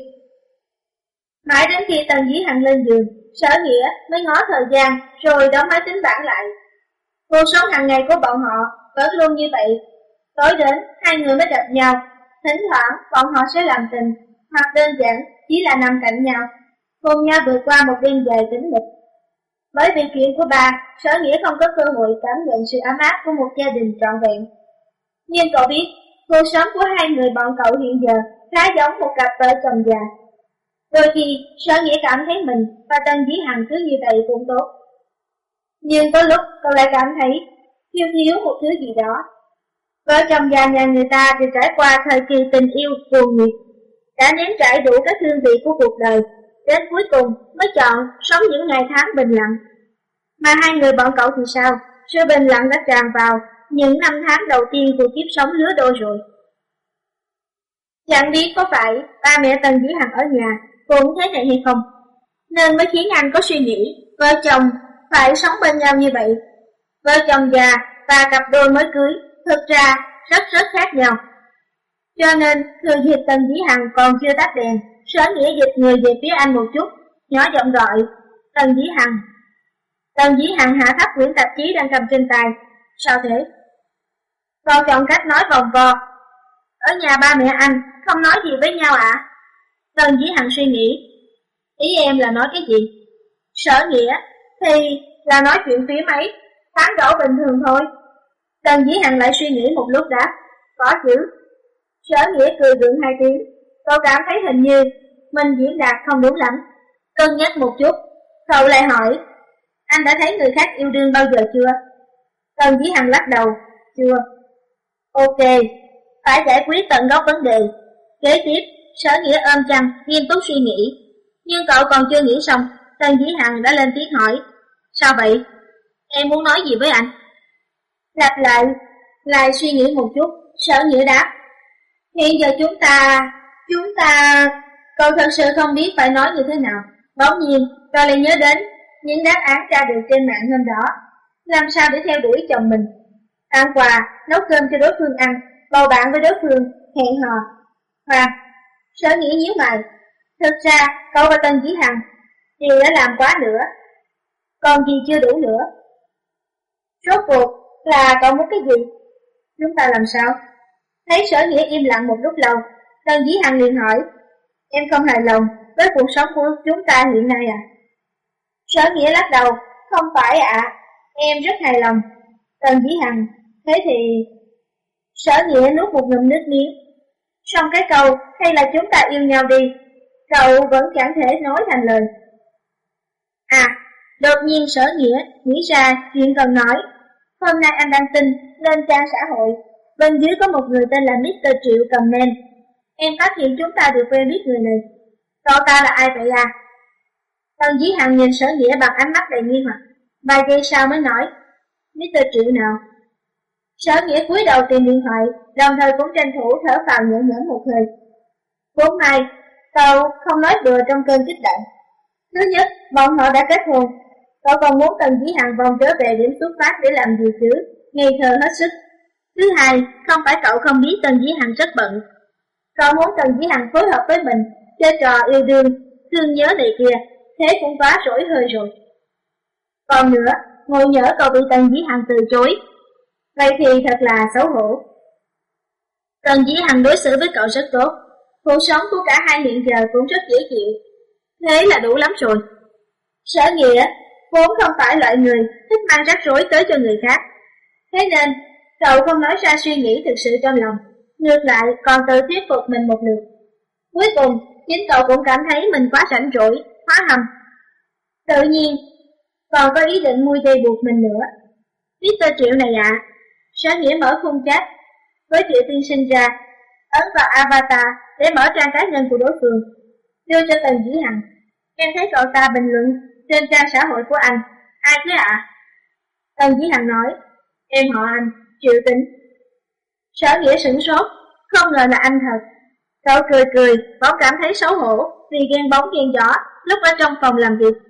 Mãi đến khi Tần Dĩ Hằng lên giường, Sở Nghĩa mới ngó thời gian rồi đóng máy tính bảng lại. Cuộc sống hàng ngày của bọn họ vẫn luôn như vậy. Tối đến, hai người mới gặp nhau. Thỉnh thoảng bọn họ sẽ làm tình, hoặc đơn giản chỉ là nằm cạnh nhau, cùng nhau vượt qua một đêm dài tĩnh mịch. Bởi vì chuyện của bà, Sở Nghĩa không có cơ hội cảm nhận sự ấm áp của một gia đình trọn vẹn. Nhưng cậu biết, cuộc sống của hai người bọn cậu hiện giờ khá giống một cặp vợ chồng già. Đôi khi, Sở Nghĩa cảm thấy mình và Tần Dĩ Hằng cứ như vậy cũng tốt. Nhưng có lúc cậu lại cảm thấy thiếu thiếu một thứ gì đó. Vợ chồng già nhà người ta đều trải qua thời kỳ tình yêu cuồng nhiệt. đã nếm trải đủ các hương vị của cuộc đời, đến cuối cùng mới chọn sống những ngày tháng bình lặng. Mà hai người bọn cậu thì sao? Sự bình lặng đã tràn vào những năm tháng đầu tiên của kiếp sống lứa đôi rồi. Chẳng biết có phải ba mẹ Tần Dĩ Hằng ở nhà cũng thế này hay không, nên mới khiến anh có suy nghĩ vợ chồng phải sống bên nhau như vậy. Vợ chồng già và cặp đôi mới cưới thực ra rất rất khác nhau. Cho nên thừa dịp Tần Dĩ Hằng còn chưa tắt đèn, Sở Nghĩa dịch người về phía anh một chút, nhỏ giọng gọi: Tần Dĩ Hằng. Tần Dĩ Hằng hạ thấp quyển tạp chí đang cầm trên tay. Sao thế? Còn chọn cách nói vòng vo. Ở nhà ba mẹ anh không nói gì với nhau ạ? À? Tần Dĩ Hằng suy nghĩ. Ý em là nói cái gì? Sở Nghĩa thì là nói chuyện phía mấy, tán đổ bình thường thôi. Tần Dĩ Hằng lại suy nghĩ một lúc đáp: Có chứ. Sở Nghĩa cười gượng hai tiếng. Cậu cảm thấy hình như mình diễn đạt không đúng lắm. Cân nhắc một chút, cậu lại hỏi: Anh đã thấy người khác yêu đương bao giờ chưa? Tần Dĩ Hằng lắc đầu: Chưa. Ok, phải giải quyết tận gốc vấn đề. Kế tiếp, Sở Nghĩa ôm chăn, nghiêm túc suy nghĩ. Nhưng cậu còn chưa nghĩ xong, Tần Dĩ Hằng đã lên tiếng hỏi: Sao vậy? Em muốn nói gì với anh? Lặp lại, lại suy nghĩ một chút, Sở Nghĩa đáp: Hiện giờ chúng ta, chúng ta... Cậu thật sự không biết phải nói như thế nào. Bỗng nhiên, cậu lại nhớ đến những đáp án tra được trên mạng hôm đó. Làm sao để theo đuổi chồng mình? Tặng quà, nấu cơm cho đối phương ăn, bầu bạn với đối phương, hẹn hò. Và Sở Nghĩa nhíu mày. Thực ra, cậu và Tần Dĩ Hằng đều đã làm quá nữa. Còn gì chưa đủ nữa? Rốt cuộc là cậu muốn cái gì? Chúng ta làm sao? Thấy Sở Nghĩa im lặng một lúc lâu, Tần Dĩ Hằng liền hỏi: Em không hài lòng với cuộc sống của chúng ta hiện nay à? Sở Nghĩa lắc đầu: Không phải ạ, à, em rất hài lòng. Tần Dĩ Hằng: Thế thì... Sở Nghĩa nuốt một ngụm nước miếng. Xong cái câu hay là chúng ta yêu nhau đi, cậu vẫn chẳng thể nói thành lời. À, đột nhiên Sở Nghĩa nghĩ ra chuyện cần nói. Hôm nay anh đăng tin lên trang xã hội, bên dưới có một người tên là mít tơ Triệu comment. Em phát hiện chúng ta được quen biết người này. Cậu ta là ai vậy à? Tần Dĩ Hằng nhìn Sở Nghĩa bằng ánh mắt đầy nghi hoặc. Vài giây sau mới nói: mít tơ Triệu nào? Sở Nghĩa cúi đầu tìm điện thoại, đồng thời cũng tranh thủ thở phào nhẹ nhõm một hơi. Vốn may, cậu không nói bừa trong cơn kích động. Thứ nhất, bọn họ đã kết hôn. Cậu còn muốn Tần Dĩ Hằng vòng trở về điểm xuất phát để làm gì chứ? Ngây thơ hết sức. Thứ hai, không phải cậu không biết Tần Dĩ Hằng rất bận. Cậu muốn Tần Dĩ Hằng phối hợp với mình, chơi trò yêu đương, thương nhớ này kia, thế cũng quá rỗi hơi rồi. Còn nữa, ngồi nhỡ cậu bị Tần Dĩ Hằng từ chối, vậy thì thật là xấu hổ. Tần Dĩ Hằng đối xử với cậu rất tốt, cuộc sống của cả hai hiện giờ cũng rất dễ chịu. Thế là đủ lắm rồi. Sở Nghĩa vốn không phải loại người thích mang rắc rối tới cho người khác. Thế nên, cậu không nói ra suy nghĩ thực sự trong lòng, ngược lại còn tự thuyết phục mình một lượt. Cuối cùng, chính cậu cũng cảm thấy mình quá rảnh rỗi, hóa hầm. Tự nhiên, còn có ý định mui dây buộc mình nữa. mít tơ Triệu này ạ. À. Sở Nghĩa mở khung chat với Triệu tiên sinh ra, ấn vào avatar để mở trang cá nhân của đối phương, đưa cho Tần Dĩ Hằng. Em thấy cậu ta bình luận trên trang xã hội của anh. Ai thế ạ? À? Tần Dĩ Hằng nói: Em họ anh, Triệu Tính. Sở Nghĩa sửng sốt, không ngờ là anh thật. Cậu cười cười, bỗng cảm thấy xấu hổ vì ghen bóng ghen gió lúc ở trong phòng làm việc.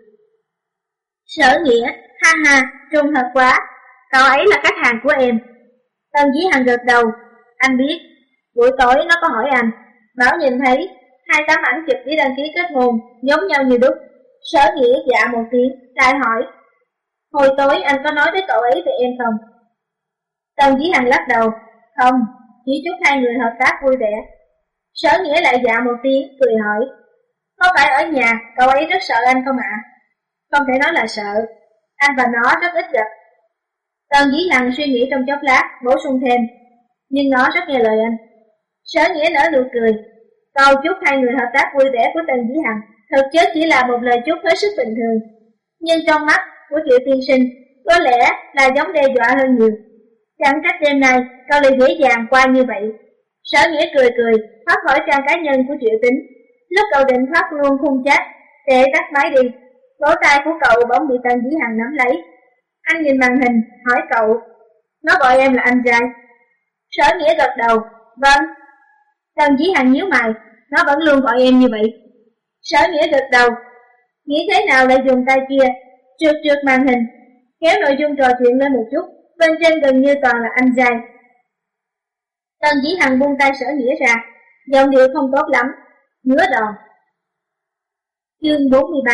Sở Nghĩa: Ha ha, trùng thật quá, cậu ấy là khách hàng của em. Tần Dĩ Hằng gật đầu: Anh biết, buổi tối nó có hỏi anh, bảo nhìn thấy hai tấm ảnh chụp để đăng ký kết hôn giống nhau như đúc. Sở Nghĩa dạ một tiếng, lại hỏi: Hồi tối anh có nói với cậu ấy về em không? Tần Dĩ Hằng lắc đầu: Không, chỉ chúc hai người hợp tác vui vẻ. Sở Nghĩa lại dạ một tiếng, cười hỏi: Có phải ở nhà cậu ấy rất sợ anh không ạ? À? Không thể nói là sợ, anh và nó rất ít gặp. Tần Dĩ Hằng suy nghĩ trong chốc lát, bổ sung thêm: Nhưng nó rất nghe lời anh. Sở Nghĩa nở nụ cười. Câu chúc hai người hợp tác vui vẻ của Tần Dĩ Hằng thực chất chỉ là một lời chúc hết sức bình thường, nhưng trong mắt của Triệu tiên sinh có lẽ là giống đe dọa hơn nhiều. Chẳng trách đêm nay cậu lại dễ dàng qua như vậy. Sở Nghĩa cười cười, thoát khỏi trang cá nhân của Triệu Tính. Lúc cậu định thoát luôn khung chat để tắt máy đi, lỗ tai của cậu bỗng bị Tần Dĩ Hằng nắm lấy. Anh nhìn màn hình, hỏi cậu, nó gọi em là anh trai. Sở Nghĩa gật đầu, vâng. Tần Dĩ Hằng nhíu mày, nó vẫn luôn gọi em như vậy. Sở Nghĩa gật đầu, nghĩ thế nào lại dùng tay kia trượt trượt màn hình, kéo nội dung trò chuyện lên một chút, bên trên gần như toàn là anh trai. Tần Dĩ Hằng buông tay Sở Nghĩa ra, giọng điệu không tốt lắm, ngứa đòn. Chương bốn mươi ba.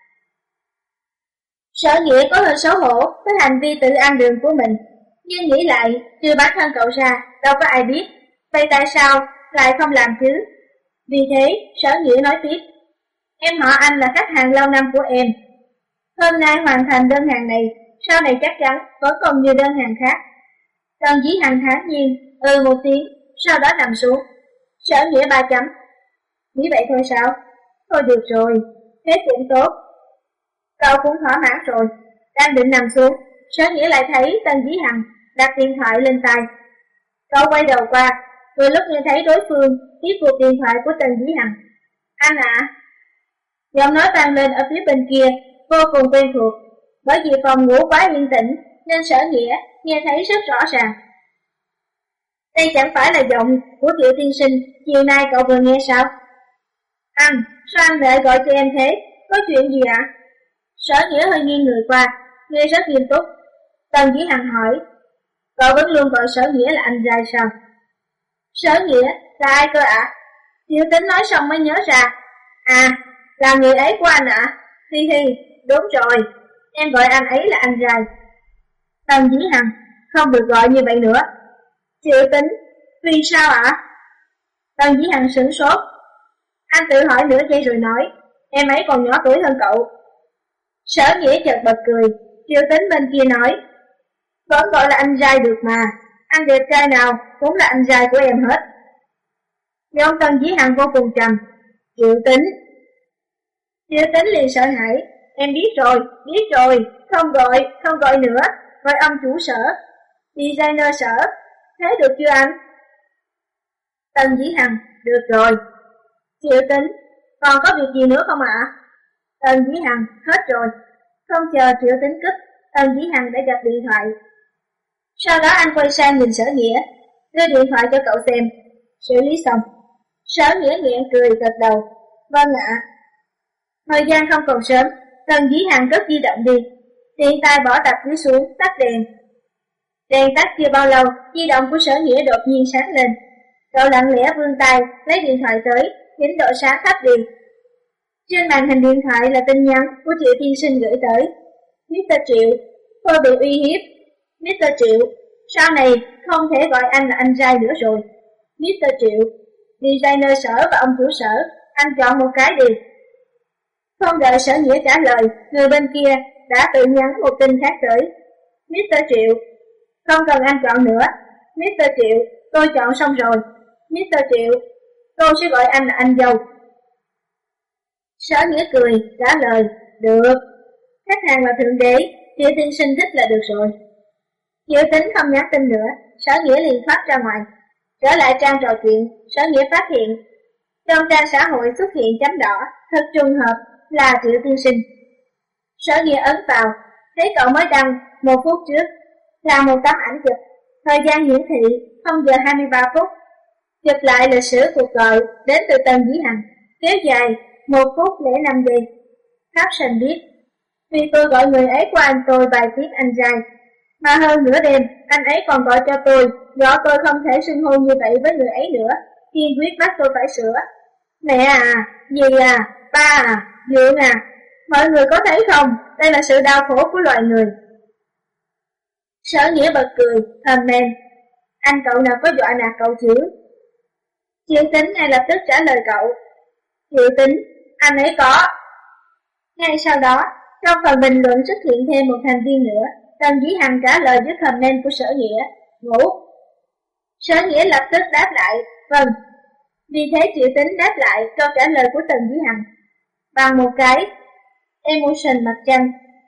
Sở Nghĩa có hơi xấu hổ với hành vi tự ăn đường của mình, nhưng nghĩ lại, trừ bản thân cậu ra, đâu có ai biết, vậy tại sao lại không làm chứ? Vì thế, Sở Nghĩa nói tiếp, em họ Anh là khách hàng lâu năm của em. Hôm nay hoàn thành đơn hàng này, sau này chắc chắn vẫn còn nhiều đơn hàng khác. Tần Dĩ Hằng thản nhiên, ừ một tiếng, sau đó nằm xuống. Sở Nghĩa ba chấm. Nghĩ vậy thôi sao? Thôi được rồi, thế cũng tốt. Cậu cũng thỏa mãn rồi, đang định nằm xuống, Sở Nghĩa lại thấy Tần Dĩ Hằng đặt điện thoại lên tai. Cậu quay đầu qua, vừa lúc nghe thấy đối phương tiếp cuộc điện thoại của Tần Dĩ Hằng. Anh ạ? À? Giọng nói vang lên ở phía bên kia, vô cùng quen thuộc. Bởi vì phòng ngủ quá yên tĩnh, nên Sở Nghĩa nghe thấy rất rõ ràng. Đây chẳng phải là giọng của Triệu tiên sinh chiều nay cậu vừa nghe sao? Anh, sao anh lại gọi cho em thế? Có chuyện gì ạ? Sở Nghĩa hơi nghiêng người qua, nghe rất nghiêm túc. Tần Dĩ Hằng hỏi, cậu vẫn luôn gọi Sở Nghĩa là anh trai sao? Sở Nghĩa là ai cơ ạ? À? Triệu Tính nói xong mới nhớ ra. À, là người ấy của anh ạ? À? Hi hi, đúng rồi, em gọi anh ấy là anh trai. Tần Dĩ Hằng, không được gọi như vậy nữa. Triệu Tính, vì sao ạ? À? Tần Dĩ Hằng sửng sốt. Anh tự hỏi nửa giây rồi nói, em ấy còn nhỏ tuổi hơn cậu. Sở Nghĩa chợt bật cười. Triệu Tính bên kia nói, vẫn gọi là anh trai được mà, anh đẹp trai nào cũng là anh trai của em hết. Giọng Tần Dĩ Hằng vô cùng trầm. Triệu Tính. Triệu Tính liền sợ hãi. Em biết rồi, biết rồi, không gọi, không gọi nữa, gọi ông chủ Sở, designer Sở. Thế được chưa anh? Tần Dĩ Hằng, được rồi. Triệu Tính, còn có việc gì nữa không ạ? À? Tần Dĩ Hằng, hết rồi. Không chờ Triệu Tính cúp, Tần Dĩ Hằng đã giật điện thoại. Sau đó anh quay sang nhìn Sở Nghĩa, đưa điện thoại cho cậu xem. Xử lý xong. Sở Nghĩa nghẹn cười gật đầu. Vâng ạ. Thời gian không còn sớm, Tần Dĩ Hằng cất di động đi, tiện tay bỏ tạp chí xuống, tắt đèn. Đèn tắt chưa bao lâu, di động của Sở Nghĩa đột nhiên sáng lên. Cậu lặng lẽ vươn tay, lấy điện thoại tới, chỉnh độ sáng thấp đi. Trên màn hình điện thoại là tin nhắn của Triệu tiên sinh gửi tới. mít tơ Triệu, tôi bị uy hiếp. mít tơ Triệu, sau này không thể gọi anh là anh trai nữa rồi. mít tơ Triệu, designer Sở và ông chủ Sở, anh chọn một cái đi. Không đợi Sở Nghĩa trả lời, người bên kia đã tự nhắn một tin khác tới. mít tơ Triệu, không cần anh chọn nữa. mít tơ Triệu, tôi chọn xong rồi. mít tơ Triệu, tôi sẽ gọi anh là anh dâu. Sở Nghĩa cười, trả lời, được. Khách hàng là thượng đế, Triệu tiên sinh thích là được rồi. Triệu Tính không nhắn tin nữa, Sở Nghĩa liền thoát ra ngoài. Trở lại trang trò chuyện, Sở Nghĩa phát hiện trong trang xã hội xuất hiện chấm đỏ, thật trùng hợp là Triệu tiên sinh. Sở Nghĩa ấn vào, thấy cậu mới đăng một phút trước, là một tấm ảnh chụp. Thời gian hiển thị không giờ hai mươi ba phút. Chụp lại lịch sử cuộc gọi đến từ Tần Dĩ Hằng, kéo dài một phút lẻ năm giây. Caption viết, vì tôi gọi người ấy của anh tôi vài tiếng anh trai, mà hơn nửa đêm anh ấy còn gọi cho tôi, gọi tôi không thể xưng hô như vậy với người ấy nữa, kiên quyết bắt tôi phải sửa. Mẹ à, dì à, ba à, dượng à, mọi người có thấy không, đây là sự đau khổ của loài người. Sở Nghĩa bật cười, thầm men, anh cậu nào có dọa nạt cậu chứ? Triệu Tính ngay lập tức trả lời cậu, Triệu Tính, anh ấy có. Ngay sau đó, trong phần bình luận xuất hiện thêm một thành viên nữa. Tần Dĩ Hằng trả lời với comment của Sở Nghĩa, ngủ. Sở Nghĩa lập tức đáp lại, vâng. Vì thế Triệu Tính đáp lại câu trả lời của Tần Dĩ Hằng bằng một cái emotion mặt trăng.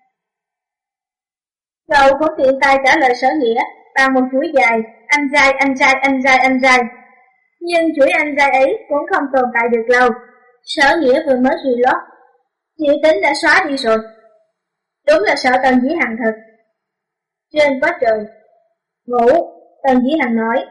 Cậu cũng tiện tay trả lời Sở Nghĩa bằng một chuỗi dài, anh trai, anh trai, anh trai, anh trai. Nhưng chuỗi anh trai ấy cũng không tồn tại được lâu. Sở Nghĩa vừa mới reload, Diệu Tính đã xóa đi rồi. Đúng là sợ Tần Dĩ Hằng thật. Trên quá trời. Ngủ, Tần Dĩ Hằng nói.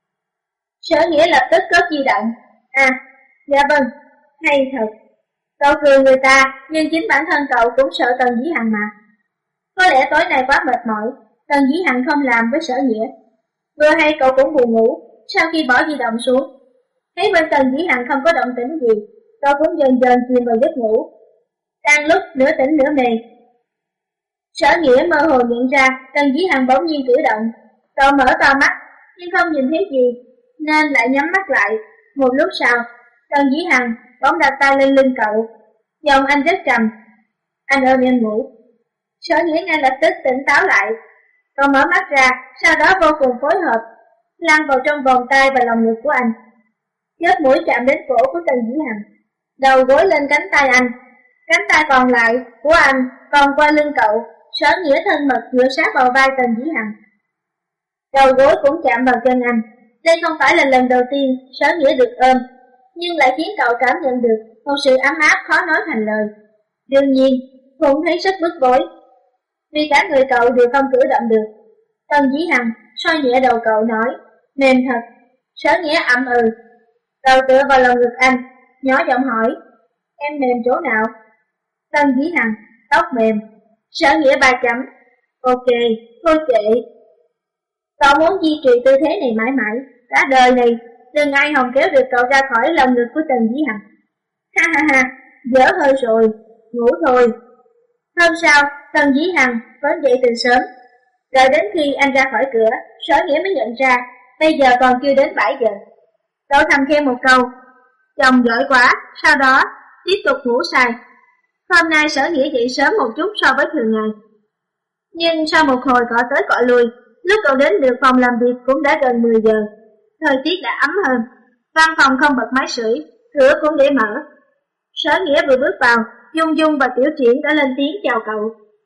Sở Nghĩa lập tức cất di động. À, dạ vâng, hay thật. Cậu cười người ta, nhưng chính bản thân cậu cũng sợ Tần Dĩ Hằng mà. Có lẽ tối nay quá mệt mỏi, Tần Dĩ Hằng không làm với Sở Nghĩa. Vừa hay cậu cũng buồn ngủ, sau khi bỏ di động xuống, thấy bên Tần Dĩ Hằng không có động tĩnh gì, cậu cũng dần dần chìm vào giấc ngủ. Đang lúc nửa tỉnh nửa mê, Sở Nghĩa mơ hồ nhận ra Tần Dĩ Hằng bỗng nhiên cử động. Cậu mở to mắt, nhưng không nhìn thấy gì, nên lại nhắm mắt lại. Một lúc sau, Tần Dĩ Hằng bỗng đặt tay lên lưng cậu, giọng anh rất trầm. Anh ôm em ngủ. Sở Nghĩa ngay lập tức tỉnh táo lại. Cậu mở mắt ra, sau đó vô cùng phối hợp, lăn vào trong vòng tay và lòng ngực của anh. Chớp mũi chạm đến cổ của Tần Dĩ Hằng, đầu gối lên cánh tay anh, cánh tay còn lại của anh còn qua lưng cậu. Sở Nghĩa thân mật dựa sát vào vai Tần Dĩ Hằng, đầu gối cũng chạm vào chân anh. Đây không phải là lần đầu tiên Sở Nghĩa được ôm, nhưng lại khiến cậu cảm nhận được một sự ấm áp khó nói thành lời. Đương nhiên, cũng thấy rất bức bối, vì cả người cậu đều không cử động được. Tần Dĩ Hằng xoa nhẹ đầu cậu nói, mềm thật. Sở Nghĩa ậm ừ. Cậu tựa vào lòng ngực anh, nhỏ giọng hỏi, em mềm chỗ nào? Tần Dĩ Hằng, tóc mềm. Sở Nghĩa ba chấm. Ok, thôi kệ. Cậu muốn duy trì tư thế này mãi mãi, cả đời này, đừng ai hòng kéo được cậu ra khỏi lòng ngực của Tần Dĩ Hằng. Ha ha ha, dở hơi rồi, ngủ thôi. Hôm sau, Tần Dĩ Hằng vẫn dậy từ sớm. Đợi đến khi anh ra khỏi cửa, Sở Nghĩa mới nhận ra bây giờ còn chưa đến bảy giờ. Cậu thầm khen một câu, chồng giỏi quá, sau đó tiếp tục ngủ say. Hôm nay Sở Nghĩa dậy sớm một chút so với thường ngày. Nhưng sau một hồi cọ tới cọ lui, lúc cậu đến được phòng làm việc cũng đã gần mười giờ. Thời tiết đã ấm hơn, văn phòng không bật máy sưởi, cửa cũng để mở. Sở Nghĩa vừa bước vào, Dung Dung và Tiểu Triển đã lên tiếng chào cậu.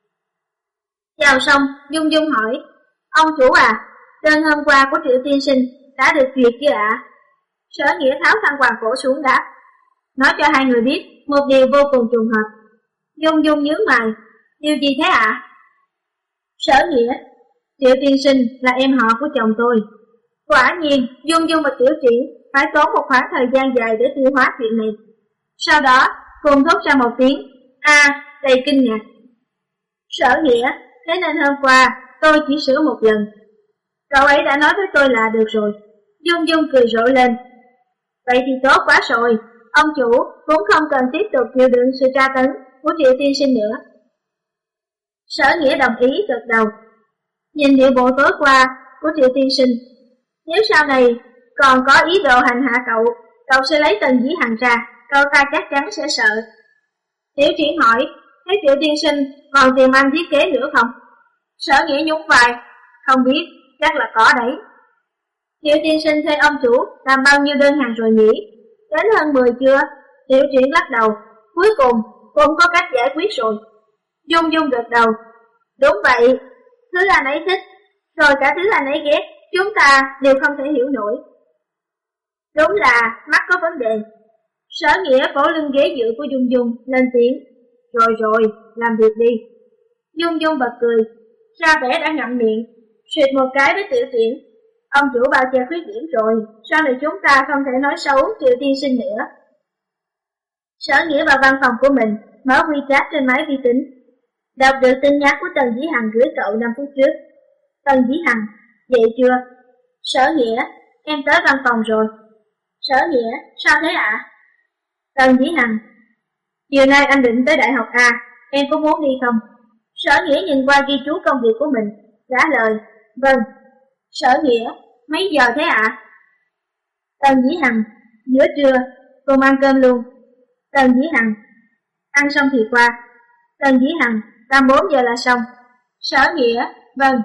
Chào xong, Dung Dung hỏi, ông chủ à, đơn hôm qua của Triệu tiên sinh đã được duyệt chưa ạ? À? Sở Nghĩa tháo khăn quàng cổ xuống đáp, nói cho hai người biết một điều vô cùng trùng hợp. Dung Dung nhướng mày, điều gì thế ạ? À? Sở Nghĩa, Triệu tiên sinh là em họ của chồng tôi. Quả nhiên, Dung Dung và Tiểu Triển phải tốn một khoảng thời gian dài để tiêu hóa chuyện này. Sau đó, cùng thốt ra một tiếng, a à, đầy kinh ngạc. Sở Nghĩa, thế nên hôm qua tôi chỉ sửa một lần. Cậu ấy đã nói với tôi là được rồi. Dung Dung cười rộ lên. Vậy thì tốt quá rồi, ông chủ cũng không cần tiếp tục chịu đựng sự tra tấn của Triệu tiên sinh nữa. Sở Nghĩa đồng ý gật đầu. Nhìn điệu bộ tối qua của Triệu tiên sinh, nếu sau này còn có ý đồ hành hạ cậu, cậu sẽ lấy Tần Dĩ Hằng ra, cậu ta chắc chắn sẽ sợ. Tiểu Triển hỏi, thế Triệu tiên sinh còn tìm anh thiết kế nữa không? Sở Nghĩa nhún vai, không biết, chắc là có đấy. Triệu tiên sinh thuê ông chủ làm bao nhiêu đơn hàng rồi nhỉ? Đến hơn mười chưa? Tiểu Triển lắc đầu, cuối cùng cũng có cách giải quyết rồi. Dung Dung gật đầu, đúng vậy, thứ anh ấy thích, rồi cả thứ anh ấy ghét, chúng ta đều không thể hiểu nổi. Đúng là mắt có vấn đề. Sở Nghĩa vỗ lưng ghế dựa của Dung Dung lên tiếng, rồi rồi, làm việc đi. Dung Dung bật cười, ra vẻ đã ngậm miệng, suyệt một cái với Tiểu Triển. Ông chủ bao che khuyết điểm rồi, sau này chúng ta không thể nói xấu Triệu tiên sinh nữa. Sở Nghĩa vào văn phòng của mình, mở WeChat trên máy vi tính, đọc được tin nhắn của Tần Dĩ Hằng gửi cậu năm phút trước. Tần Dĩ Hằng, dậy chưa? Sở Nghĩa, em tới văn phòng rồi. Sở Nghĩa, sao thế ạ? À? Tần Dĩ Hằng, chiều nay anh định tới Đại học A, em có muốn đi không? Sở Nghĩa nhìn qua ghi chú công việc của mình, trả lời, vâng. Sở Nghĩa, mấy giờ thế ạ? À? Tần Dĩ Hằng, giữa trưa, cùng ăn cơm luôn. Tần Dĩ Hằng, ăn xong thì qua. Tần Dĩ Hằng, tầm bốn giờ là xong. Sở Nghĩa, vâng.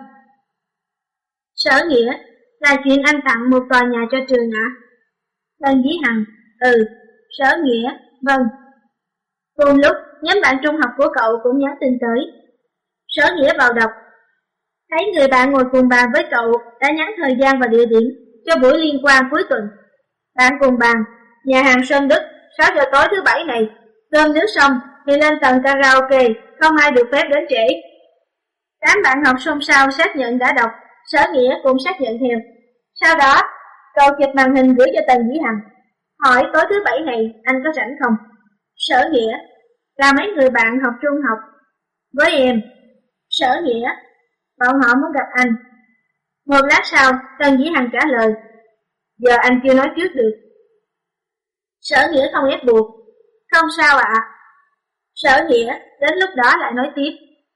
Sở Nghĩa, là chuyện anh tặng một tòa nhà cho trường ạ? À? Tần Dĩ Hằng, ừ. Sở Nghĩa, vâng. Cùng lúc, nhóm bạn trung học của cậu cũng nhắn tin tới. Sở Nghĩa vào đọc, thấy người bạn ngồi cùng bàn với cậu đã nhắn thời gian và địa điểm cho buổi liên quan cuối tuần. Bạn cùng bàn, nhà hàng Sơn Đức, sáu giờ tối thứ bảy này, cơm nước xong thì lên tầng karaoke, không ai được phép đến trễ. Tám bạn học xôn xao xác nhận đã đọc, Sở Nghĩa cũng xác nhận theo. Sau đó, cậu chụp màn hình gửi cho Tần Dĩ Hằng, hỏi tối thứ bảy này anh có rảnh không? Sở Nghĩa, là mấy người bạn học trung học với em. Sở Nghĩa, bọn họ muốn gặp anh. Một lát sau, Tần Dĩ Hằng trả lời, giờ anh chưa nói trước được. Sở Nghĩa không ép buộc, không sao ạ. Sở Nghĩa đến lúc đó lại nói tiếp,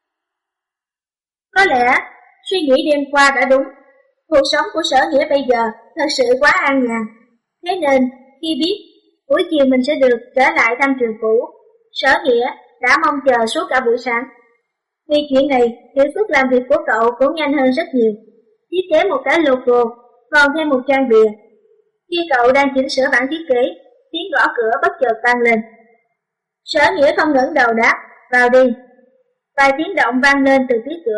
có lẽ suy nghĩ đêm qua đã đúng. Cuộc sống của Sở Nghĩa bây giờ thật sự quá an nhàn. Thế nên khi biết buổi chiều mình sẽ được trở lại thăm trường cũ, Sở Nghĩa đã mong chờ suốt cả buổi sáng. Vì chuyện này, hiệu suất làm việc của cậu cũng nhanh hơn rất nhiều. Thiết kế một cái logo, còn thêm một trang bìa. Khi cậu đang chỉnh sửa bản thiết kế, tiếng gõ cửa bất chợt vang lên. Sở Nghĩa không ngẩng đầu đáp, vào đi. Vài tiếng động vang lên từ phía cửa.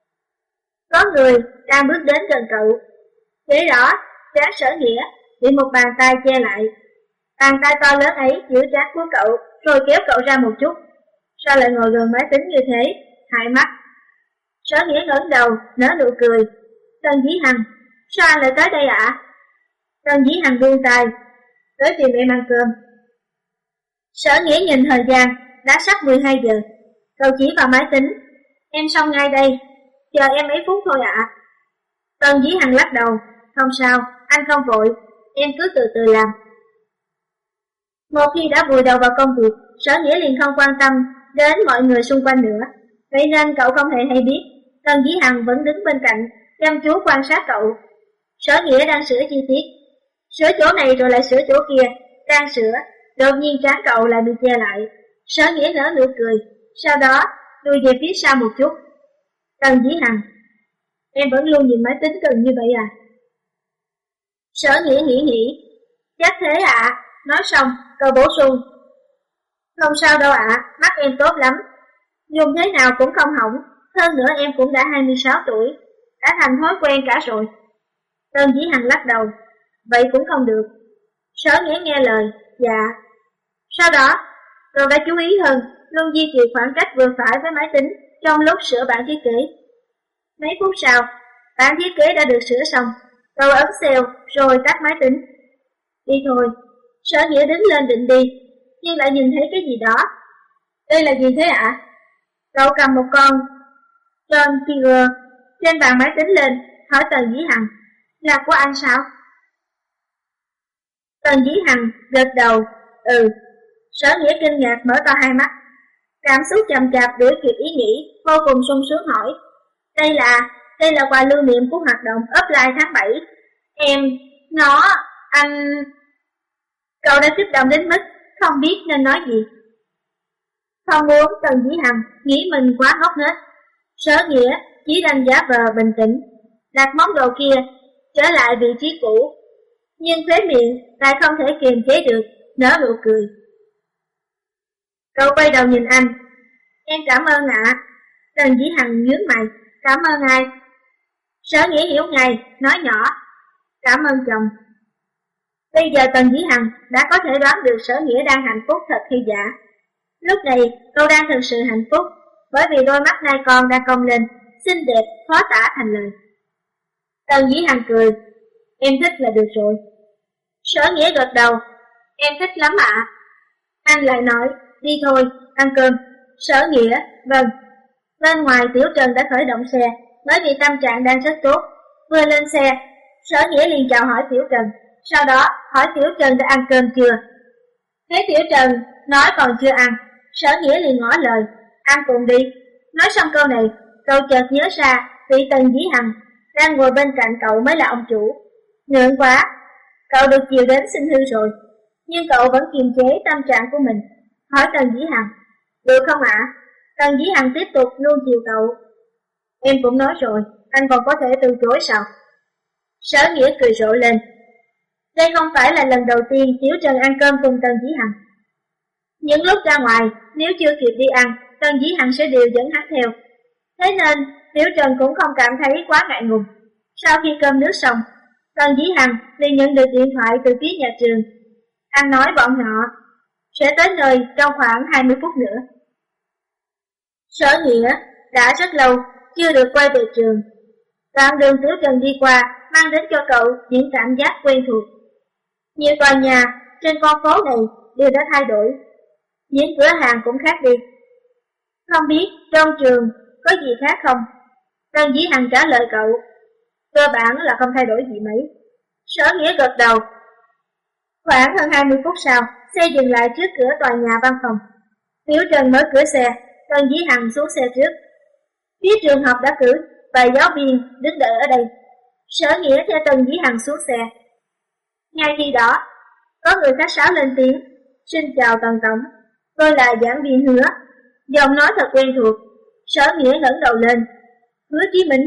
Có người đang bước đến gần cậu. Thế rõ, trán Sở Nghĩa bị một bàn tay che lại. Bàn tay to lớn ấy giữ trán của cậu, rồi kéo cậu ra một chút. Sao lại ngồi gần máy tính như thế? Hại mắt. Sở Nghĩa ngẩng đầu, nở nụ cười. Tần Dĩ Hằng, sao anh lại tới đây ạ? À? Tần Dĩ Hằng vươn tay, tới tìm em ăn cơm. Sở Nghĩa nhìn thời gian, đã sắp mười hai giờ. Cậu chỉ vào máy tính, em xong ngay đây, chờ em mấy phút thôi ạ. À. Tần Dĩ Hằng lắc đầu, không sao, anh không vội, em cứ từ từ làm. Một khi đã vùi đầu vào công việc, Sở Nghĩa liền không quan tâm đến mọi người xung quanh nữa. Vậy nên cậu không hề hay biết, Tần Dĩ Hằng vẫn đứng bên cạnh, chăm chú quan sát cậu. Sở Nghĩa đang sửa chi tiết, sửa chỗ này rồi lại sửa chỗ kia, đang sửa, đột nhiên trán cậu lại bị che lại. Sở Nghĩa nở nụ cười, sau đó lùi về phía sau một chút. Tần Dĩ Hằng, em vẫn luôn nhìn máy tính gần như vậy à? Sở Nghĩa hỉ hỉ, chắc thế ạ. À. Nói xong, cậu bổ sung, không sao đâu ạ, à, mắt em tốt lắm, dùng thế nào cũng không hỏng, hơn nữa em cũng đã hai mươi sáu tuổi, đã thành thói quen cả rồi. Tần Dĩ Hằng lắc đầu, vậy cũng không được. Sở Nghĩa nghe lời, dạ. Sau đó, cậu đã chú ý hơn, luôn duy trì khoảng cách vừa phải với máy tính trong lúc sửa bản thiết kế. Mấy phút sau, bản thiết kế đã được sửa xong, cậu ấn save rồi tắt máy tính. Đi thôi. Sở Nghĩa đứng lên định đi, nhưng lại nhìn thấy cái gì đó. Đây là gì thế ạ? À? Cậu cầm một con John Tiger trên bàn máy tính lên, hỏi Tần Dĩ Hằng, là của anh sao? Tần Dĩ Hằng gật đầu, ừ. Sở Nghĩa kinh ngạc mở to hai mắt, cảm xúc chậm chạp đuổi kịp ý nghĩ, vô cùng sung sướng hỏi, đây là, đây là quà lưu niệm của hoạt động offline tháng bảy. Em, nó, anh... Cậu đã kích động đến mức không biết nên nói gì. Không muốn Tần Dĩ Hằng nghĩ mình quá ngốc hết. Sở Nghĩa chỉ đành giả vờ bình tĩnh, đặt món đồ kia trở lại vị trí cũ, nhưng khóe miệng lại không thể kiềm chế được, nở nụ cười. Cậu quay đầu nhìn anh, em cảm ơn ạ. À. Tần Dĩ Hằng nhướng mày, cảm ơn ai? Sở Nghĩa hiểu ngay, nói nhỏ, cảm ơn chồng. Bây giờ Tần Dĩ Hằng đã có thể đoán được Sở Nghĩa đang hạnh phúc thật hay giả. Lúc này cô đang thực sự hạnh phúc, bởi vì đôi mắt hai con đang cong lên, xinh đẹp, khó tả thành lời. Tần Dĩ Hằng cười, em thích là được rồi. Sở Nghĩa gật đầu, em thích lắm ạ. À. Anh lại nói, đi thôi, ăn cơm. Sở Nghĩa, vâng. Bên ngoài Tiểu Trần đã khởi động xe, bởi vì tâm trạng đang rất tốt. Vừa lên xe, Sở Nghĩa liền chào hỏi Tiểu Trần, sau đó hỏi Tiểu Trần đã ăn cơm chưa. Thấy Tiểu Trần nói còn chưa ăn, Sở Nghĩa liền ngỏ lời, ăn cùng đi. Nói xong câu này, cậu chợt nhớ ra vị Tần Dĩ Hằng đang ngồi bên cạnh cậu mới là ông chủ. Ngượng quá, cậu được chiều đến xin hư rồi. Nhưng cậu vẫn kiềm chế tâm trạng của mình, hỏi Tần Dĩ Hằng, được không ạ? À? Tần Dĩ Hằng tiếp tục luôn chiều cậu. Em cũng nói rồi, anh còn có thể từ chối sao? Sở Nghĩa cười rộ lên. Đây không phải là lần đầu tiên Tiểu Trần ăn cơm cùng Tần Dĩ Hằng. Những lúc ra ngoài, nếu chưa kịp đi ăn, Tần Dĩ Hằng sẽ đều dẫn hắn theo. Thế nên, Tiểu Trần cũng không cảm thấy quá ngại ngùng. Sau khi cơm nước xong, Tần Dĩ Hằng liền nhận được điện thoại từ phía nhà trường. Anh nói bọn họ sẽ tới nơi trong khoảng hai mươi phút nữa. Sở Nghĩa đã rất lâu chưa được quay về trường. Đoạn đường Tiểu Trần đi qua mang đến cho cậu những cảm giác quen thuộc. Nhiều tòa nhà trên con phố này đều đã thay đổi, những cửa hàng cũng khác đi. Không biết trong trường có gì khác không? Tần Dĩ Hằng trả lời cậu, cơ bản là không thay đổi gì mấy. Sở Nghĩa gật đầu. Khoảng hơn hai mươi phút sau, xe dừng lại trước cửa tòa nhà văn phòng. Tiểu Trần mở cửa xe, Tần Dĩ Hằng xuống xe trước. Phía trường học đã cử vài giáo viên đứng đợi ở đây. Sở Nghĩa theo Tần Dĩ Hằng xuống xe. Ngay khi đó, có người khách sáo lên tiếng, xin chào Tần Tổng, tôi là giảng viên Hứa. Giọng nói thật quen thuộc. Sở Nghĩa ngẩng đầu lên. Hứa Chí Minh.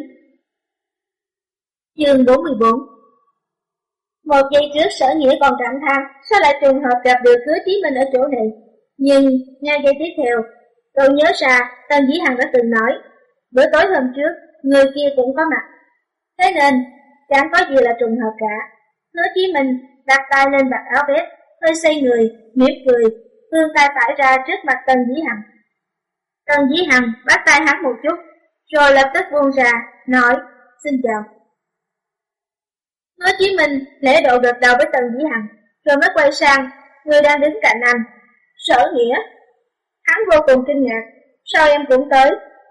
Chương bốn mươi bốn. Một giây trước Sở Nghĩa còn cảm than sao lại trùng hợp gặp được Hứa Chí Minh ở chỗ này. Nhưng ngay giây tiếp theo, cậu nhớ ra Tần Dĩ Hằng đã từng nói bữa tối hôm trước người kia cũng có mặt. Thế nên chẳng có gì là trùng hợp cả. Hứa Chí Minh đặt tay lên vạt áo vest, hơi xoay người, mỉm cười, vươn tay phải ra trước mặt Tần Dĩ Hằng. Tần Dĩ Hằng bắt tay hắn một chút, rồi lập tức buông ra, nói, xin chào. Hứa Chí Minh lễ độ gật đầu với Tần Dĩ Hằng, rồi mới quay sang người đang đứng cạnh anh. Sở Nghĩa. Hắn vô cùng kinh ngạc, sao em cũng tới?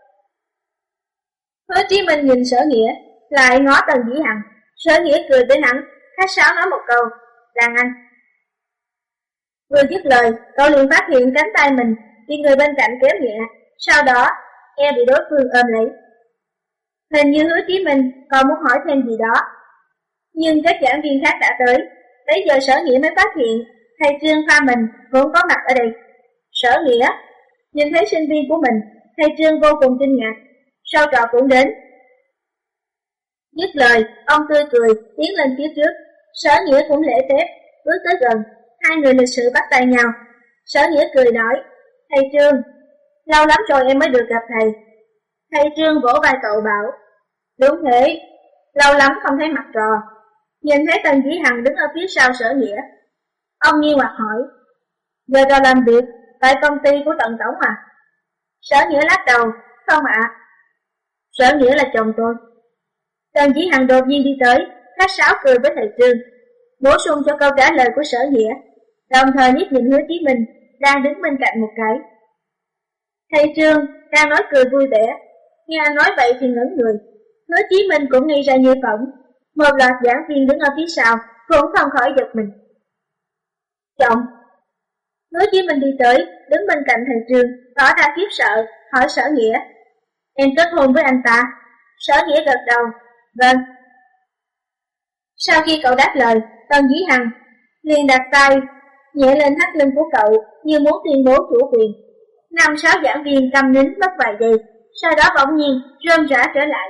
Hứa Chí Minh nhìn Sở Nghĩa, lại ngó Tần Dĩ Hằng. Sở Nghĩa cười với hắn, khách sáo nói một câu, đàn anh. Vừa dứt lời, cậu liền phát hiện cánh tay mình bị người bên cạnh kéo nhẹ, sau đó e bị đối phương ôm lấy. Hình như Hứa Chí Minh còn muốn hỏi thêm gì đó, nhưng các giảng viên khác đã tới. Bây giờ Sở Nghĩa mới phát hiện thầy Trương pha mình cũng có mặt ở đây. Sở Nghĩa nhìn thấy sinh viên của mình, thầy Trương vô cùng kinh ngạc. Sao trò cũng đến? Dứt lời, ông tươi cười tiến lên phía trước. Sở Nghĩa cũng lễ phép bước tới gần, hai người lịch sự bắt tay nhau. Sở Nghĩa cười nói, thầy Trương, lâu lắm rồi em mới được gặp thầy. Thầy Trương vỗ vai cậu bảo, đúng thế, lâu lắm không thấy mặt trò. Nhìn thấy Tần Dĩ Hằng đứng ở phía sau Sở Nghĩa, ông nghi hoặc hỏi, giờ trò làm việc tại công ty của Tần Tổng à? Sở Nghĩa lắc đầu, không ạ. Sở Nghĩa là chồng tôi. Tần Dĩ Hằng đột nhiên đi tới, khách sáo cười với thầy Trương, bổ sung cho câu trả lời của Sở Nghĩa, đồng thời liếc nhìn Hứa Chí Minh đang đứng bên cạnh một cái. Thầy Trương đang nói cười vui vẻ, nghe anh nói vậy thì ngẩn người. Hứa Chí Minh cũng nghi ra như phỏng. Một loạt giảng viên đứng ở phía sau cũng không khỏi giật mình. Chồng. Hứa Chí Minh đi tới, đứng bên cạnh thầy Trương, tỏ ra khiếp sợ, hỏi Sở Nghĩa, em kết hôn với anh ta? Sở Nghĩa gật đầu, vâng. Sau khi cậu đáp lời, Tần Dĩ Hằng liền đặt tay nhẹ lên thắt lưng của cậu như muốn tuyên bố chủ quyền. Năm sáu giảng viên câm nín mất vài giây, sau đó bỗng nhiên rơm rã trở lại.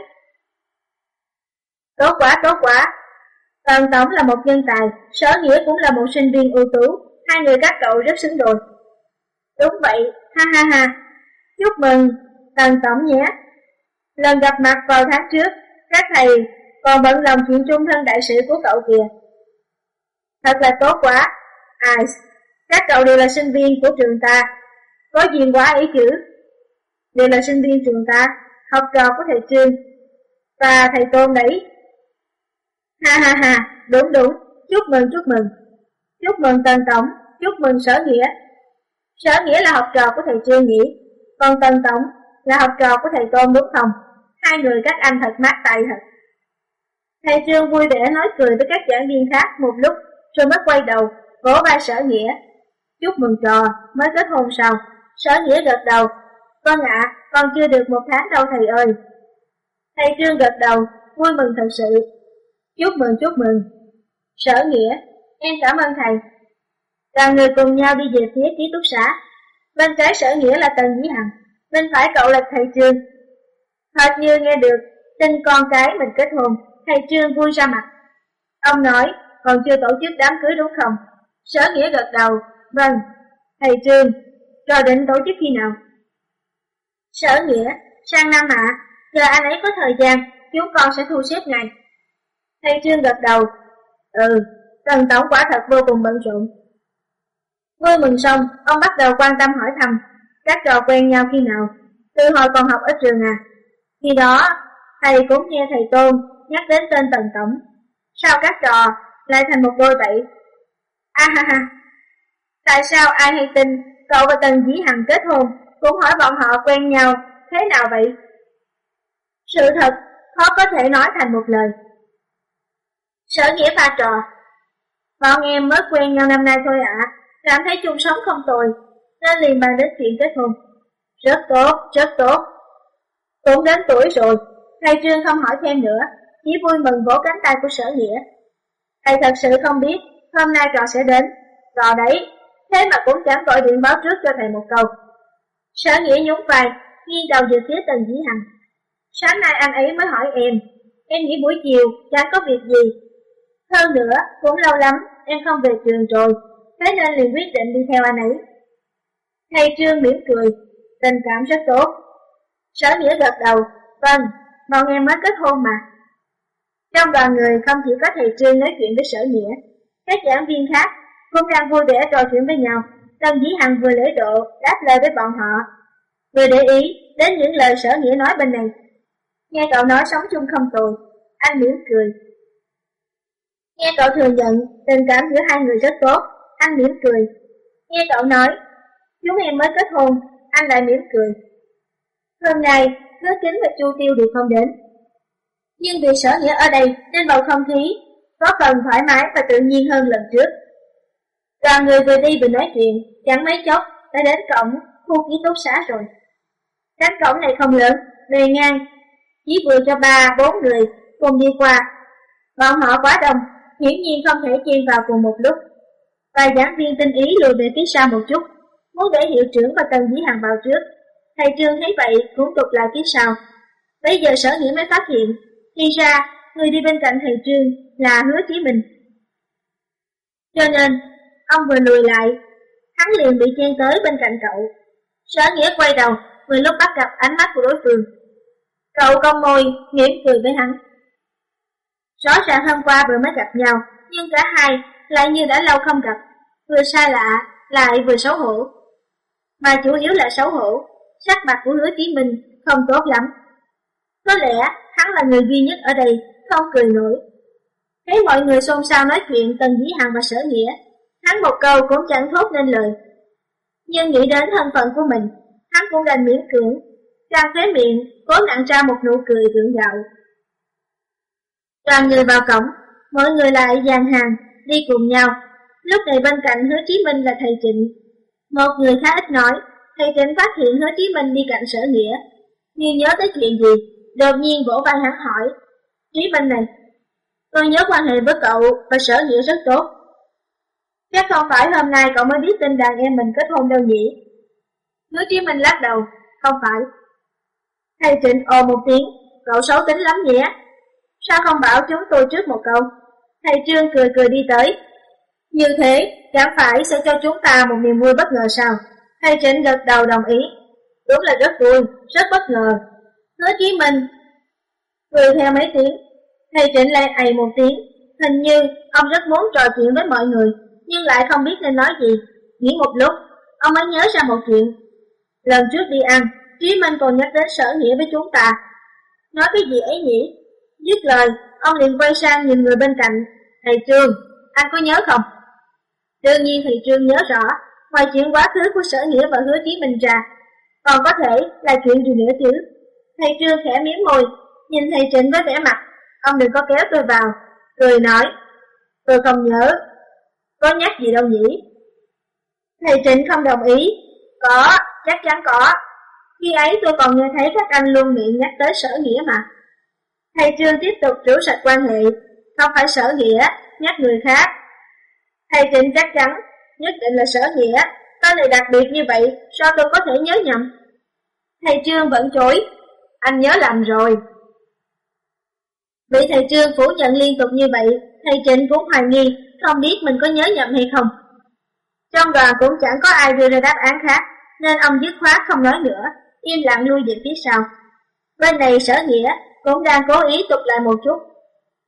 Tốt quá, tốt quá. Tần Tổng là một nhân tài, Sở Nghĩa cũng là một sinh viên ưu tú, hai người các cậu rất xứng đôi. Đúng vậy, ha ha ha. Chúc mừng Tần Tổng nhé. Lần gặp mặt vào tháng trước, các thầy còn bận lòng chuyện chung thân đại sự của cậu kìa. Thật là tốt quá. Ai, các cậu đều là sinh viên của trường ta, có duyên quá ý chữ. Đều là sinh viên trường ta, học trò của thầy Trương và thầy Tôn đấy. Ha ha ha, đúng đúng, chúc mừng chúc mừng. Chúc mừng Tần Tổng, chúc mừng Sở Nghĩa. Sở Nghĩa là học trò của thầy Trương nhỉ, còn Tần Tổng là học trò của thầy Tôn đúng không? Hai người các anh thật mát tay thật. Thầy Trương vui vẻ nói cười với các giảng viên khác một lúc, rồi mới quay đầu, vỗ vai Sở Nghĩa. Chúc mừng trò, mới kết hôn sao? Sở Nghĩa gật đầu. Vâng ạ, à, còn chưa được một tháng đâu thầy ơi. Thầy Trương gật đầu, vui mừng thật sự. Chúc mừng, chúc mừng. Sở Nghĩa, em cảm ơn thầy. Đoàn người cùng nhau đi về phía ký túc xá. Bên trái Sở Nghĩa là Tần Dĩ Hằng, bên phải cậu là thầy Trương. Hệt như nghe được tin con cái mình kết hôn, thầy Trương vui ra mặt. Ông nói, còn chưa tổ chức đám cưới đúng không? Sở Nghĩa gật đầu, vâng. Thầy Trương, rồi định tổ chức khi nào? Sở Nghĩa, sang năm ạ, à, giờ anh ấy có thời gian, chúng con sẽ thu xếp ngày. Thầy Trương gật đầu. Ừ, Tần tổng quả thật vô cùng bận rộn. Vui mừng xong, ông bắt đầu quan tâm hỏi thăm các trò quen nhau khi nào, từ hồi còn học ở trường à. Khi đó, thầy cũng nghe thầy Tôn nhắc đến tên Tần tổng. Sao các trò lại thành một đôi vậy? À ha ha, tại sao ai hay tin cậu và Tần Dĩ Hằng kết hôn cũng hỏi bọn họ quen nhau thế nào vậy? Sự thật khó có thể nói thành một lời. Sở Nghĩa pha trò. Bọn em mới quen nhau năm nay thôi ạ, à, cảm thấy chung sống không tồi, nên liền bàn đến chuyện kết hôn. Rất tốt, rất tốt. Cũng đến tuổi rồi, thầy Trương không hỏi thêm nữa, chỉ vui mừng vỗ cánh tay của Sở Nghĩa. Thầy thật sự không biết hôm nay trò sẽ đến, trò đấy, thế mà cũng chẳng gọi điện báo trước cho thầy một câu. Sở Nghĩa nhún vai, nghiêng đầu về phía Tần Dĩ Hằng. Sáng nay anh ấy mới hỏi em, em nghĩ buổi chiều chẳng có việc gì. Hơn nữa, cũng lâu lắm em không về trường rồi, thế nên liền quyết định đi theo anh ấy. Thầy Trương mỉm cười, tình cảm rất tốt. Sở Nghĩa gật đầu, vâng, bọn em mới kết hôn mà. Trong đoàn người không chỉ có thầy Trương nói chuyện với Sở Nghĩa, các giảng viên khác cũng đang vui vẻ trò chuyện với nhau. Tần Dĩ Hằng vừa lễ độ đáp lời với bọn họ, vừa để ý đến những lời Sở Nghĩa nói bên này. Nghe cậu nói sống chung không tồi, anh mỉm cười. Nghe cậu thừa nhận tình cảm giữa hai người rất tốt, anh mỉm cười. Nghe cậu nói chúng em mới kết hôn, anh lại mỉm cười. Hôm nay Hứa Kính và Chu Tiêu đều không đến, nhưng vì Sở Nghĩa ở đây nên bầu không khí có phần thoải mái và tự nhiên hơn lần trước. Đoàn người vừa đi vừa nói chuyện, chẳng mấy chốc đã đến cổng khu ký túc xá rồi. Cánh cổng này không lớn, bề ngang, chỉ vừa cho ba bốn người cùng đi qua. Bọn họ quá đông, hiển nhiên không thể chen vào cùng một lúc. Vài giảng viên tinh ý lùi về phía sau một chút, muốn để hiệu trưởng và Tần Dĩ Hằng vào trước. Thầy Trương thấy vậy cũng tụt lại phía sau. Bây giờ Sở Nghĩa mới phát hiện, thì ra người đi bên cạnh thầy Trương là Hứa Chí Minh. Cho nên ông vừa lùi lại, hắn liền bị chen tới bên cạnh cậu. Sở Nghĩa quay đầu, vừa lúc bắt gặp ánh mắt của đối phương. Cậu cong môi, mỉm cười với hắn. Rõ ràng hôm qua vừa mới gặp nhau, nhưng cả hai lại như đã lâu không gặp, vừa xa lạ, lại vừa xấu hổ. Mà chủ yếu là xấu hổ, sắc mặt của Hứa Chí Minh không tốt lắm. Có lẽ hắn là người duy nhất ở đây không cười nổi. Thấy mọi người xôn xao nói chuyện Tần Dĩ Hằng và Sở Nghĩa, hắn một câu cũng chẳng thốt nên lời. Nhưng nghĩ đến thân phận của mình, hắn cũng đành miễn cưỡng, trang khóe miệng, cố nặn ra một nụ cười gượng gạo. Toàn người vào cổng, mọi người lại dàn hàng, đi cùng nhau. Lúc này bên cạnh Hứa Chí Minh là thầy Trịnh. Một người khá ít nói, thầy Trịnh phát hiện Hứa Chí Minh đi cạnh Sở Nghĩa, như nhớ tới chuyện gì, đột nhiên vỗ vai hắn hỏi, Chí Minh này, tôi nhớ quan hệ với cậu và Sở Nghĩa rất tốt. Chắc không phải hôm nay cậu mới biết tin đàn em mình kết hôn đâu nhỉ? Hứa Chí Minh lắc đầu, không phải. Thầy Trịnh ồ một tiếng, cậu xấu tính lắm nhỉ? Sao không bảo chúng tôi trước một câu? Thầy Trương cười cười đi tới. Như thế, chẳng phải sẽ cho chúng ta một niềm vui bất ngờ sao? Thầy Trịnh gật đầu đồng ý. Đúng là rất vui, rất bất ngờ. Hứa Chí Minh cười theo mấy tiếng. Thầy Trịnh lại ầy một tiếng. Hình như ông rất muốn trò chuyện với mọi người, nhưng lại không biết nên nói gì. Nghĩ một lúc, ông mới nhớ ra một chuyện. Lần trước đi ăn, Chí Minh còn nhắc đến Sở Nghĩa với chúng ta. Nói cái gì ấy nhỉ? Dứt lời, ông liền quay sang nhìn người bên cạnh. Thầy Trương, anh có nhớ không? Đương nhiên thầy Trương nhớ rõ. Ngoài chuyện quá khứ của Sở Nghĩa và Hứa Chí Minh ra, còn có thể là chuyện gì nữa chứ? Thầy Trương khẽ miếm môi, nhìn thầy Trịnh với vẻ mặt. Ông đừng có kéo tôi vào. Cười nói, tôi không nhớ. Có nhắc gì đâu nhỉ? Thầy Trịnh không đồng ý. Có, chắc chắn có. Khi ấy tôi còn nghe thấy các anh luôn miệng nhắc tới Sở Nghĩa mà. Thầy Trương tiếp tục rửa sạch quan hệ. Không phải Sở Nghĩa, nhắc người khác. Thầy Trịnh chắc chắn, nhất định là Sở Nghĩa. Có lời đặc biệt như vậy, sao tôi có thể nhớ nhầm? Thầy Trương vẫn chối. Anh nhớ lầm rồi. Bị thầy Trương phủ nhận liên tục như vậy, thầy Trịnh cũng hoài nghi, không biết mình có nhớ nhầm hay không. Trong đoàn cũng chẳng có ai đưa ra đáp án khác, nên ông dứt khoát không nói nữa, im lặng lui về phía sau. Bên này Sở Nghĩa cũng đang cố ý tục lại một chút.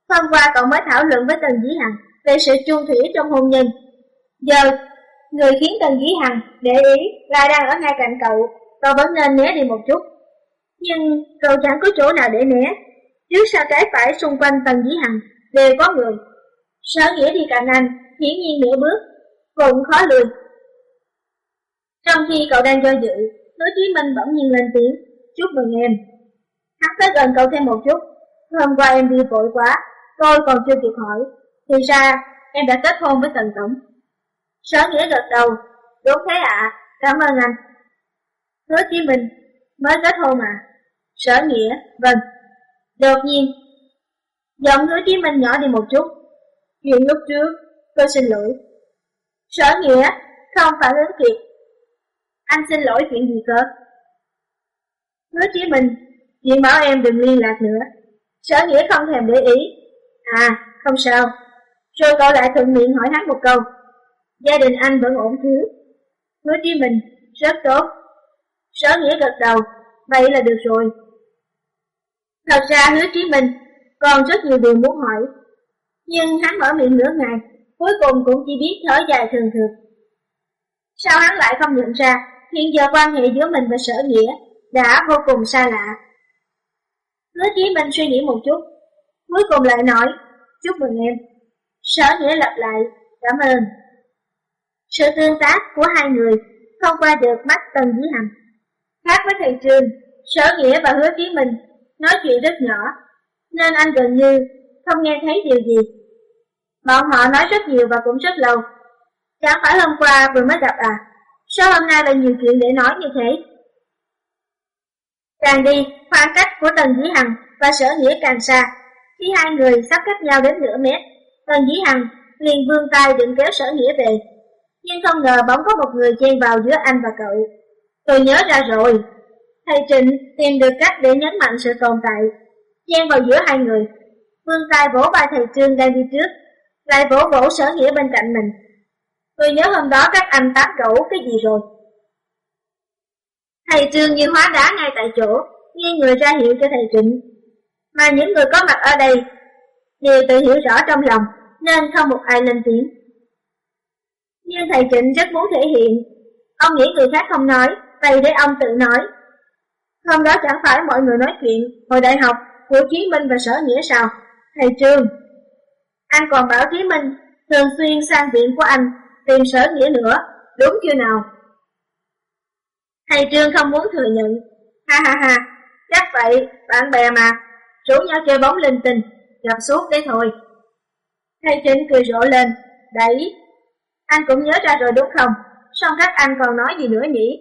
Hôm qua cậu mới thảo luận với Tần Dĩ Hằng về sự chung thủy trong hôn nhân. Giờ, người khiến Tần Dĩ Hằng để ý lại đang ở ngay cạnh cậu, cậu vẫn nên né đi một chút. Nhưng cậu chẳng có chỗ nào để né. Trước sau trái phải xung quanh Tần Dĩ Hằng đều có người. Sở Nghĩa đi cạnh anh, hiển nhiên nửa bước, cũng khó lùi. Trong khi cậu đang do dự, Hứa Chí Minh bỗng nhiên lên tiếng, chúc mừng em. Hắn tới gần cậu thêm một chút. Hôm qua em đi vội quá, tôi còn chưa kịp hỏi. Thì ra em đã kết hôn với Tần Tổng. Sở Nghĩa gật đầu, đúng thế ạ, à, cảm ơn anh. Hứa Chí Minh, mới kết hôn à? Sở Nghĩa, vâng. Đột nhiên, giọng Hứa Chí Minh nhỏ đi một chút. Chuyện lúc trước, tôi xin lỗi. Sở Nghĩa không phản ứng kịp. Anh xin lỗi chuyện gì cơ? Hứa Chí Minh, chuyện bảo em đừng liên lạc nữa. Sở Nghĩa không thèm để ý. À, không sao. Rồi cậu lại thuận miệng hỏi hắn một câu. Gia đình anh vẫn ổn chứ? Hứa Chí Minh, rất tốt. Sở Nghĩa gật đầu, vậy là được rồi. Thật ra Hứa Chí Minh còn rất nhiều điều muốn hỏi, nhưng hắn mở miệng nửa ngày, cuối cùng cũng chỉ biết thở dài thường thường. Sao hắn lại không nhận ra hiện giờ quan hệ giữa mình và Sở Nghĩa đã vô cùng xa lạ? Hứa Chí Minh suy nghĩ một chút, cuối cùng lại nói, chúc mừng em. Sở Nghĩa lặp lại, cảm ơn. Sự tương tác của hai người không qua được mắt Tần Dĩ Hằng. Khác với thầy Trương, Sở Nghĩa và Hứa Chí Minh nói chuyện rất nhỏ, nên anh gần như không nghe thấy điều gì. Bọn họ nói rất nhiều và cũng rất lâu. Chẳng phải hôm qua vừa mới gặp à? Sao hôm nay lại nhiều chuyện để nói như thế? Càng đi, khoảng cách của Tần Dĩ Hằng và Sở Nghĩa càng xa. Khi hai người sắp cách nhau đến nửa mét, Tần Dĩ Hằng liền vươn tay định kéo Sở Nghĩa về. Nhưng không ngờ bỗng có một người chen vào giữa anh và cậu. Tôi nhớ ra rồi. Thầy Trịnh tìm được cách để nhấn mạnh sự tồn tại, chen vào giữa hai người. Vươn tay vỗ vai thầy Trương đang đi trước, lại vỗ vỗ Sở Nghĩa bên cạnh mình. Tôi nhớ hôm đó các anh tán gẫu cái gì rồi. Thầy Trương như hóa đá ngay tại chỗ, nghiêng người ra hiệu cho thầy Trịnh. Mà những người có mặt ở đây đều tự hiểu rõ trong lòng, nên không một ai lên tiếng. Nhưng thầy Trịnh rất muốn thể hiện. Ông nghĩ người khác không nói, vậy để ông tự nói. Hôm đó chẳng phải mọi người nói chuyện hồi đại học của Chí Minh và Sở Nghĩa sao? Thầy Trương, anh còn bảo Chí Minh thường xuyên sang viện của anh tìm Sở Nghĩa nữa, đúng chưa nào? Thầy Trương không muốn thừa nhận. Ha ha ha, chắc vậy, bạn bè mà, rủ nhau chơi bóng linh tinh, gặp suốt đấy thôi. Thầy Trịnh cười rộ lên, đấy, anh cũng nhớ ra rồi đúng không? Xong các anh còn nói gì nữa nhỉ?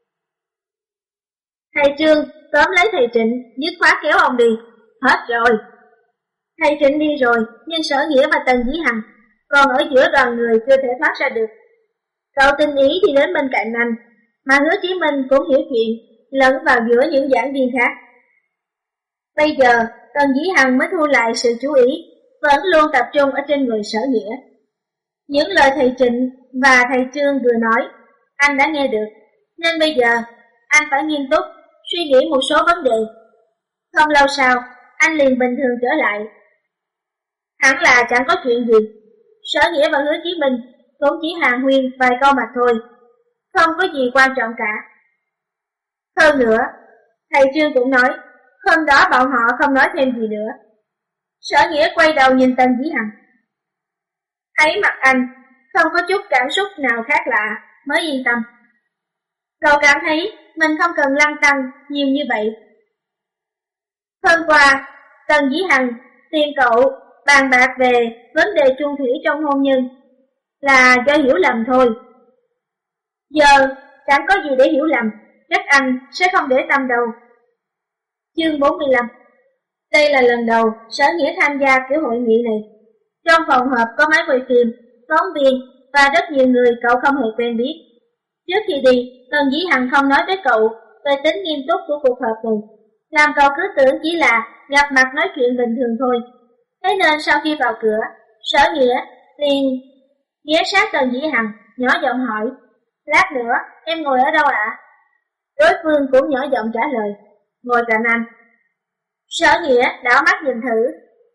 Thầy Trương tóm lấy thầy Trịnh, dứt khoát kéo ông đi. Hết rồi. Thầy Trịnh đi rồi, nhưng Sở Nghĩa và Tần Dĩ Hằng còn ở giữa đoàn người chưa thể thoát ra được. Cậu tinh ý đi đến bên cạnh anh, mà Hứa Chí Minh cũng hiểu chuyện, lẫn vào giữa những giảng viên khác. Bây giờ, Tần Dĩ Hằng mới thu lại sự chú ý, vẫn luôn tập trung ở trên người Sở Nghĩa. Những lời thầy Trịnh và thầy Trương vừa nói, anh đã nghe được, nên bây giờ anh phải nghiêm túc suy nghĩ một số vấn đề. Không lâu sau, anh liền bình thường trở lại. Hẳn là chẳng có chuyện gì. Sở Nghĩa và Hứa Chí Minh cũng chỉ hàn huyên vài câu mà thôi, không có gì quan trọng cả. Hơn nữa, thầy Trương cũng nói, hôm đó bọn họ không nói thêm gì nữa. Sở Nghĩa quay đầu nhìn Tần Dĩ Hằng. Thấy mặt anh không có chút cảm xúc nào khác lạ mới yên tâm. Cậu cảm thấy mình không cần lăn tăn nhiều như vậy. Hôm qua, Tần Dĩ Hằng tìm cậu bàn bạc về vấn đề chung thủy trong hôn nhân là do hiểu lầm thôi. Giờ chẳng có gì để hiểu lầm, chắc anh sẽ không để tâm đâu. Chương bốn mươi lăm. Đây là lần đầu Sở Nghĩa tham gia kiểu hội nghị này. Trong phòng họp có máy quay phim, phóng viên và rất nhiều người cậu không hề quen biết. Trước khi đi, Tần Dĩ Hằng không nói với cậu về tính nghiêm túc của cuộc họp này, làm cậu cứ tưởng chỉ là gặp mặt nói chuyện bình thường thôi. Thế nên sau khi vào cửa, Sở Nghĩa liền ghé sát Tần Dĩ Hằng, nhỏ giọng hỏi, lát nữa em ngồi ở đâu ạ? À? Đối phương cũng nhỏ giọng trả lời, ngồi cạnh anh. Sở Nghĩa đảo mắt nhìn thử,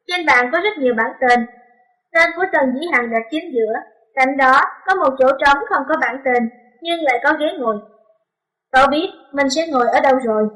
Trên bàn có rất nhiều bảng tên. Tên của Tần Dĩ Hằng đặt chính giữa, cạnh đó có một chỗ trống không có bảng tên, nhưng lại có ghế ngồi. Cậu biết mình sẽ ngồi ở đâu rồi.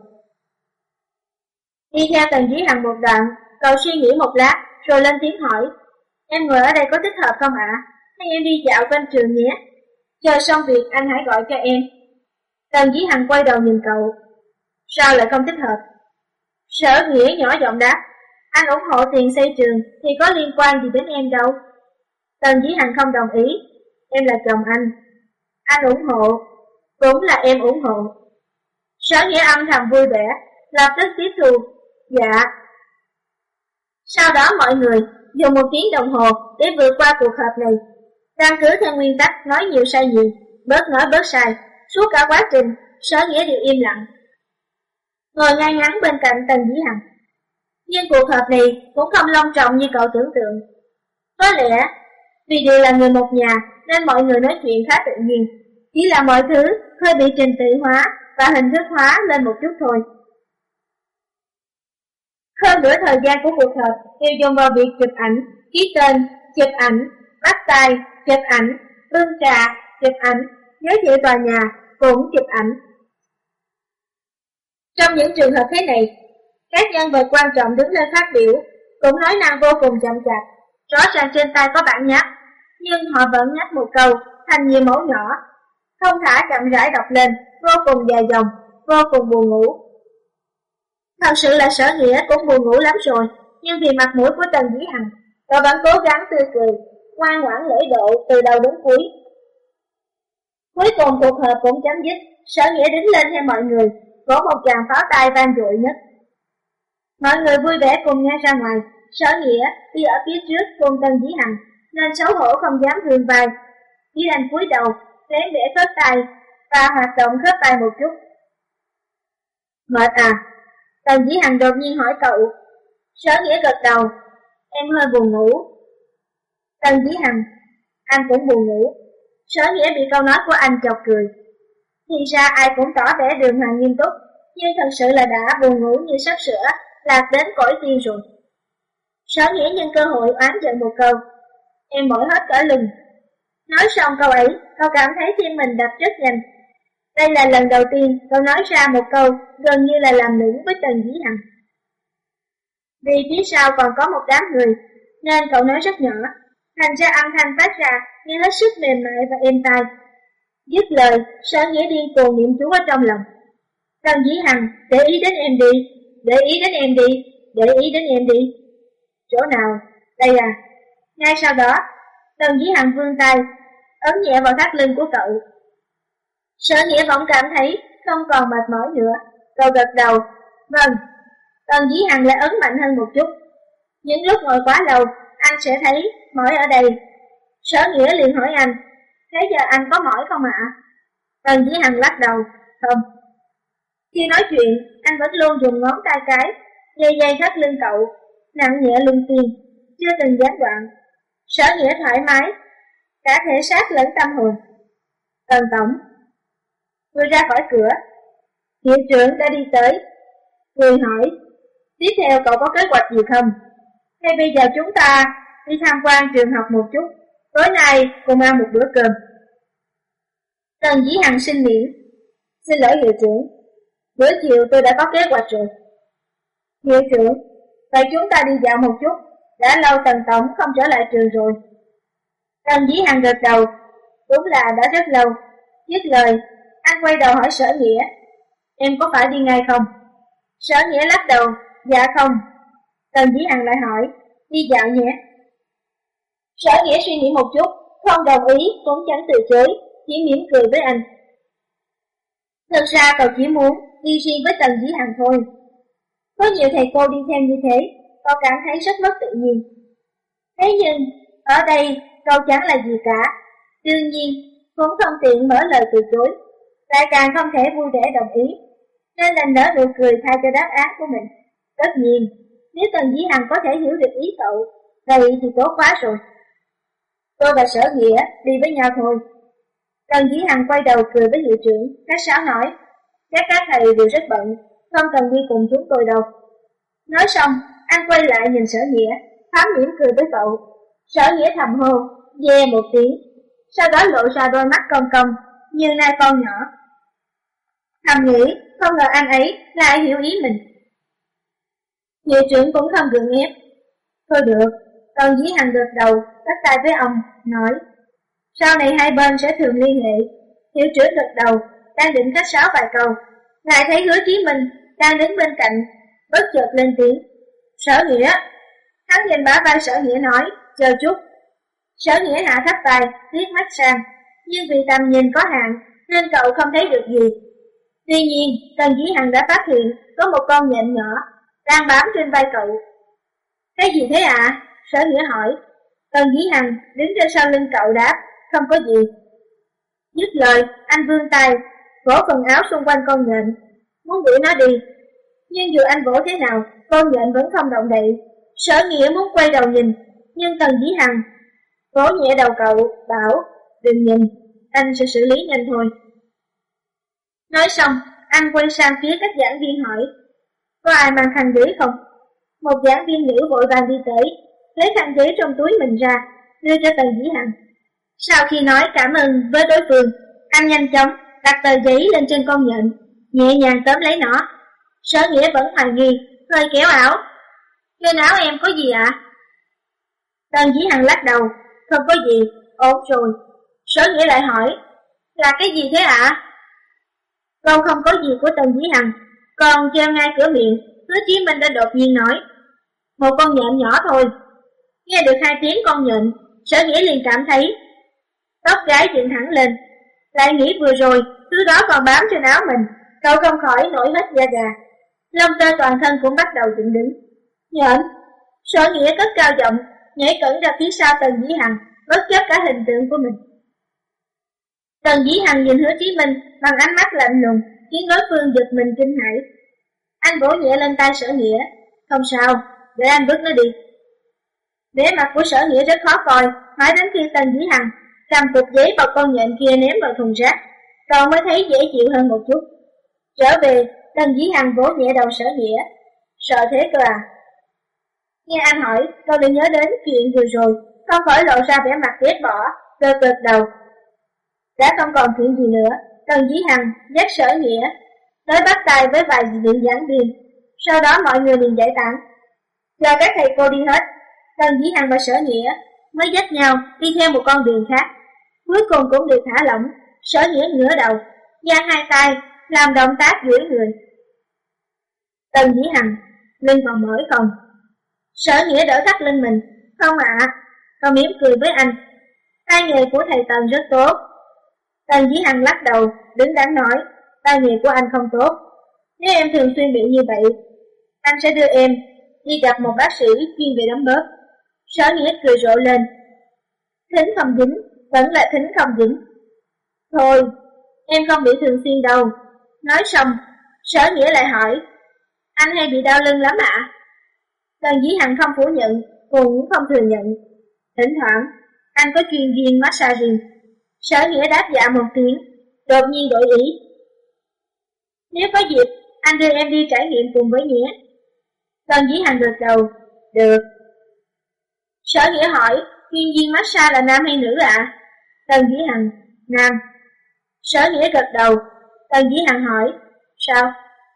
Đi theo Tần Dĩ Hằng một đoạn, cậu suy nghĩ một lát, rồi lên tiếng hỏi, em ngồi ở đây có thích hợp không ạ? Hay em đi dạo quanh trường nhé? Chờ xong việc anh hãy gọi cho em. Tần Dĩ Hằng quay đầu nhìn cậu. Sao lại không thích hợp? Sở Nghĩa nhỏ giọng đáp, anh ủng hộ tiền xây trường thì có liên quan gì đến em đâu. Tần Dĩ Hằng không đồng ý, em là chồng anh. Anh ủng hộ, cũng là em ủng hộ. Sở Nghĩa âm thầm vui vẻ, lập tức tiếp thu, dạ. Sau đó mọi người dùng một tiếng đồng hồ để vượt qua cuộc họp này. Căn cứ theo nguyên tắc nói nhiều sai nhiều, bớt nói bớt sai, suốt cả quá trình, Sở Nghĩa đều im lặng, ngồi ngay ngắn bên cạnh Tần Dĩ Hằng. Nhưng cuộc họp này cũng không long trọng như cậu tưởng tượng. Có lẽ vì đều là người một nhà nên mọi người nói chuyện khá tự nhiên, chỉ là mọi thứ hơi bị trình tự hóa và hình thức hóa lên một chút thôi. Hơn nửa thời gian của cuộc họp đều dùng vào việc chụp ảnh, ký tên, chụp ảnh, bắt tay, chụp ảnh, bưng trà, chụp ảnh, giới thiệu tòa nhà, cũng chụp ảnh. Trong những trường hợp thế này, các nhân vật quan trọng đứng lên phát biểu cũng nói năng vô cùng chậm chạp, rõ ràng trên tay có bản nháp, nhưng họ vẫn nhắc một câu thành nhiều mẫu nhỏ, thông thả chậm rãi đọc lên, vô cùng dài dòng, vô cùng buồn ngủ. Thật sự là Sở Nghĩa cũng buồn ngủ lắm rồi, nhưng vì mặt mũi của Tần Dĩ Hằng, cậu vẫn cố gắng tươi cười, ngoan ngoãn lễ độ từ đầu đến cuối. Cuối cùng cuộc họp cũng chấm dứt, Sở Nghĩa đứng lên theo mọi người, vỗ một tràng pháo tay vang dội nhất. Mọi người vui vẻ cùng nhau ra ngoài. Sở Nghĩa đi ở phía trước cùng Tần Dĩ Hằng, nên xấu hổ không dám vươn vai, chỉ đành cúi đầu, lén để khớp tay và hoạt động khớp tay một chút. Mệt à? Tần Dĩ Hằng đột nhiên hỏi cậu. Sở Nghĩa gật đầu, em hơi buồn ngủ. Tần Dĩ Hằng, anh cũng buồn ngủ. Sở Nghĩa bị câu nói của anh chọc cười. Thì ra ai cũng tỏ vẻ đường hoàng nghiêm túc, nhưng thật sự là đã buồn ngủ như sắp sửa lạc đến cõi tiên rồi. Sở Nghĩa nhân cơ hội oán giận một câu, em mỏi hết cả lưng. Nói xong câu ấy, cậu cảm thấy tim mình đập rất nhanh. Đây là lần đầu tiên cậu nói ra một câu gần như là làm nũng với Tần Dĩ Hằng. Vì phía sau còn có một đám người, nên cậu nói rất nhỏ, thành ra âm thanh phát ra nghe hết sức mềm mại và êm tai. Dứt lời, Sở Nghĩa điên cuồng niệm chú ở trong lòng. Tần Dĩ Hằng, để ý đến em đi, để ý đến em đi, để ý đến em đi. Chỗ nào? Đây à. Ngay sau đó, Tần Dĩ Hằng vươn tay, ấn nhẹ vào thắt lưng của cậu. Sở Nghĩa bỗng cảm thấy không còn mệt mỏi nữa, cậu gật đầu. Vâng. Tần Dĩ Hằng lại ấn mạnh hơn một chút. Những lúc ngồi quá lâu, anh sẽ thấy mỏi ở đây. Sở Nghĩa liền hỏi anh, thế giờ anh có mỏi không ạ? Tần Dĩ Hằng lắc đầu, không. Khi nói chuyện, anh vẫn luôn dùng ngón tay cái dây dây thắt lưng cậu, nặng nhẹ luân phiên, chưa từng gián đoạn. Sở Nghĩa thoải mái, cả thể xác lẫn tâm hồn. Tần tổng vừa ra khỏi cửa, hiệu trưởng đã đi tới, cười hỏi, tiếp theo cậu có kế hoạch gì không? Hay bây giờ chúng ta đi tham quan trường học một chút, tối nay cùng ăn một bữa cơm. Tần Dĩ Hằng xin miễn, xin lỗi hiệu trưởng, bữa chiều tôi đã có kế hoạch rồi. Hiệu trưởng, vậy chúng ta đi dạo một chút, đã lâu Tần tổng không trở lại trường rồi. Tần Dĩ Hằng gật đầu, đúng là đã rất lâu. Dứt lời, anh quay đầu hỏi Sở Nghĩa, em có phải đi ngay không? Sở Nghĩa lắc đầu, dạ không. Tần Dĩ Hằng lại hỏi, đi dạo nhé. Sở Nghĩa suy nghĩ một chút, không đồng ý cũng chẳng từ chối, chỉ mỉm cười với anh. Thật ra cậu chỉ muốn đi riêng với Tần Dĩ Hằng thôi. Có nhiều thầy cô đi theo như thế, cậu cảm thấy rất mất tự nhiên. Thế nhưng, ở đây cậu chẳng là gì cả. Đương nhiên, cũng không tiện mở lời từ chối, lại càng không thể vui vẻ đồng ý, nên đành nở nụ cười thay cho đáp án của mình. Tất nhiên, nếu Tần Dĩ Hằng có thể hiểu được ý cậu, vậy thì tốt quá rồi. Tôi và Sở Nghĩa đi với nhau thôi. Tần Dĩ Hằng quay đầu cười với hiệu trưởng, khách sáo nói, chắc các thầy đều rất bận, không cần đi cùng chúng tôi đâu. Nói xong, anh quay lại nhìn Sở Nghĩa, Thám mỉm cười với cậu. Sở Nghĩa thầm hô, dê một tiếng, sau đó lộ ra đôi mắt cong cong, như nai con nhỏ. Thầm nghĩ, không ngờ anh ấy lại hiểu ý mình. Hiệu trưởng cũng không gượng ép. Thôi được, Tần Dĩ Hằng gật đầu, bắt tay với ông, nói. Sau này hai bên sẽ thường liên hệ. Hiệu trưởng gật đầu, đang định khách sáo vài câu, lại thấy Hứa Chí Minh đang đứng bên cạnh, bất chợt lên tiếng. Sở Nghĩa. Hắn nhìn bả vai Sở Nghĩa nói, chờ chút. Sở Nghĩa hạ thấp tay, liếc mắt sang, nhưng vì tầm nhìn có hạn nên cậu không thấy được gì. Tuy nhiên, Tần Dĩ Hằng đã phát hiện có một con nhện nhỏ đang bám trên vai cậu. Cái gì thế ạ? À? Sở Nghĩa hỏi. Tần Dĩ Hằng đứng trên sau lưng cậu đáp, không có gì. Dứt lời, anh vươn tay, vỗ phần áo xung quanh con nhện, muốn đuổi nó đi. Nhưng dù anh vỗ thế nào, con nhện vẫn không động đậy. Sở Nghĩa muốn quay đầu nhìn, nhưng Tần Dĩ Hằng vỗ nhẹ đầu cậu, bảo, đừng nhìn, anh sẽ xử lý nhanh thôi. Nói xong, anh quay sang phía các giảng viên hỏi, có ai mang khăn giấy không? Một giảng viên nữ vội vàng đi tới, lấy khăn giấy trong túi mình ra, đưa cho Tần Dĩ Hằng. Sau khi nói cảm ơn với đối phương, anh nhanh chóng đặt tờ giấy lên trên con nhện, nhẹ nhàng tóm lấy nó. Sở Nghĩa vẫn hoài nghi, hơi kéo áo. Trên áo em có gì ạ? À? Tần Dĩ Hằng lắc đầu, không có gì, ổn rồi. Sở Nghĩa lại hỏi, là cái gì thế ạ? À? Câu không có gì của Tần Dĩ Hằng, còn treo ngay cửa miệng, Hứa Chí Minh đã đột nhiên nói, một con nhện nhỏ thôi. Nghe được hai tiếng con nhện, Sở Nghĩa liền cảm thấy tóc gái dựng thẳng lên, lại nghĩ vừa rồi thứ đó còn bám trên áo mình, cậu không khỏi nổi hết da gà, lông tơ toàn thân cũng bắt đầu dựng đứng. Nhện! Sở Nghĩa cất cao giọng, nhảy cẩn ra phía sau Tần Dĩ Hằng, bất chấp cả hình tượng của mình. Tần Dĩ Hằng nhìn Hứa Chí Minh bằng ánh mắt lạnh lùng, khiến đối phương giật mình kinh hãi. Anh vỗ nhẹ lên tay Sở Nghĩa, không sao, để anh bước nó đi. Vẻ mặt của Sở Nghĩa rất khó coi, mãi đến khi Tần Dĩ Hằng cầm cục giấy bọc con nhện kia ném vào thùng rác, cậu mới thấy dễ chịu hơn một chút. Trở về, Tần Dĩ Hằng vỗ nhẹ đầu Sở Nghĩa, sợ thế cơ à? Nghe anh hỏi, tôi đã nhớ đến chuyện vừa rồi, không khỏi lộ ra vẻ mặt ghét bỏ, gật gật đầu. Đã không còn chuyện gì nữa, Tần Dĩ Hằng dắt Sở Nghĩa tới bắt tay với vài vị giảng viên, sau đó mọi người liền giải tán. Chờ các thầy cô đi hết, Tần Dĩ Hằng và Sở Nghĩa mới dắt nhau đi theo một con đường khác, cuối cùng cũng được thả lỏng. Sở Nghĩa ngửa đầu, giang hai tay làm động tác duỗi người. Tần Dĩ Hằng, lưng còn mỏi không? Sở Nghĩa đỡ thắt lưng mình, không ạ. À. Cậu mỉm cười với anh, tay nghề của thầy Tần rất tốt. Tần Dĩ Hằng lắc đầu, đứng đắn nói, tay nghề của anh không tốt. Nếu em thường xuyên bị như vậy, anh sẽ đưa em đi gặp một bác sĩ chuyên về đấm bóp. Sở Nghĩa cười rộ lên, thính không dính, vẫn là thính không dính. Thôi, em không bị thường xuyên đâu. Nói xong, Sở Nghĩa lại hỏi, anh hay bị đau lưng lắm ạ? À? Tần Dĩ Hằng không phủ nhận, cũng không thừa nhận. Thỉnh thoảng, anh có chuyên viên massage riêng. Sở Nghĩa đáp dạ một tiếng, đột nhiên đổi ý. Nếu có dịp, anh đưa em đi trải nghiệm cùng với nhé. Tần Dĩ Hằng gật đầu, được. Sở Nghĩa hỏi, chuyên viên massage là nam hay nữ ạ? À? Tần Dĩ Hằng, nam. Sở Nghĩa gật đầu. Tần Dĩ Hằng hỏi, sao?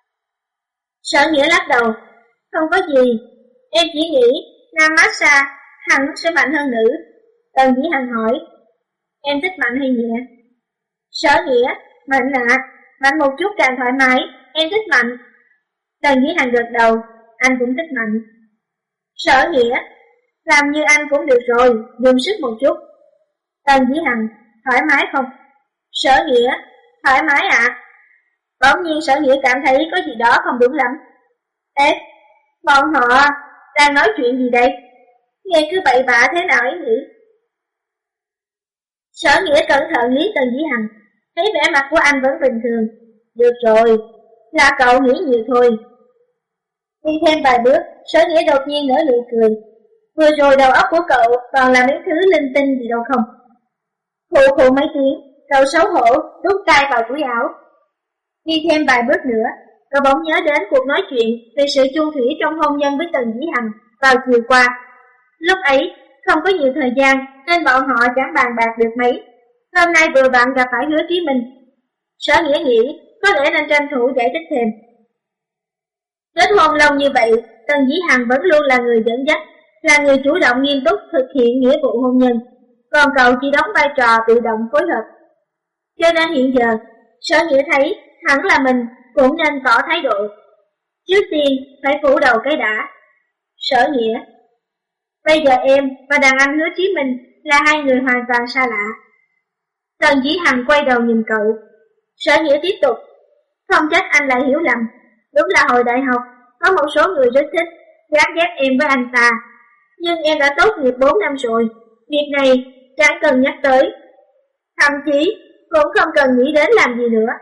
Sở Nghĩa lắc đầu, không có gì. Em chỉ nghĩ nam massage hẳn sẽ mạnh hơn nữ. Tần Dĩ Hằng hỏi, em thích mạnh hay nhẹ? Sở Nghĩa, mạnh ạ. À, mạnh một chút càng thoải mái, em thích mạnh. Tần Dĩ Hằng gật đầu, anh cũng thích mạnh. Sở Nghĩa, làm như anh cũng được rồi, dùng sức một chút. Tần Dĩ Hằng, thoải mái không? Sở Nghĩa, thoải mái ạ. À. Bỗng nhiên Sở Nghĩa cảm thấy có gì đó không đúng lắm. Ê, bọn họ đang nói chuyện gì đây? Nghe cứ bậy bạ thế nào ấy nhỉ? Sở Nghĩa cẩn thận liếc Tần Dĩ Hằng, thấy vẻ mặt của anh vẫn bình thường. Được rồi, là cậu nghĩ nhiều thôi. Đi thêm vài bước, Sở Nghĩa đột nhiên nở nụ cười. Vừa rồi đầu óc của cậu còn làm những thứ linh tinh gì đâu không? Khụ khụ mấy tiếng, cậu xấu hổ đút tay vào túi áo. Đi thêm vài bước nữa, cậu bỗng nhớ đến cuộc nói chuyện về sự chung thủy trong hôn nhân với Tần Dĩ Hằng vào chiều qua. Lúc ấy, không có nhiều thời gian nên bọn họ chẳng bàn bạc được mấy. Hôm nay vừa vặn gặp phải Hứa Chí Minh. Sở Nghĩa nghĩ có lẽ nên tranh thủ giải thích thêm. Kết hôn lâu như vậy, Tần Dĩ Hằng vẫn luôn là người dẫn dắt, là người chủ động nghiêm túc thực hiện nghĩa vụ hôn nhân, còn cậu chỉ đóng vai trò bị động phối hợp. Cho nên hiện giờ, Sở Nghĩa thấy hẳn là mình cũng nên tỏ thái độ. Trước tiên phải phủ đầu cái đã. Sở Nghĩa: bây giờ em và đàn anh Hứa Chí Minh là hai người hoàn toàn xa lạ. Tần Dĩ Hằng quay đầu nhìn cậu. Sở Nghĩa tiếp tục: không trách anh lại hiểu lầm. Đúng là hồi đại học có một số người rất thích gán ghép em với anh ta, nhưng em đã tốt nghiệp bốn năm rồi, việc này chẳng cần nhắc tới, thậm chí cũng không cần nghĩ đến làm gì nữa.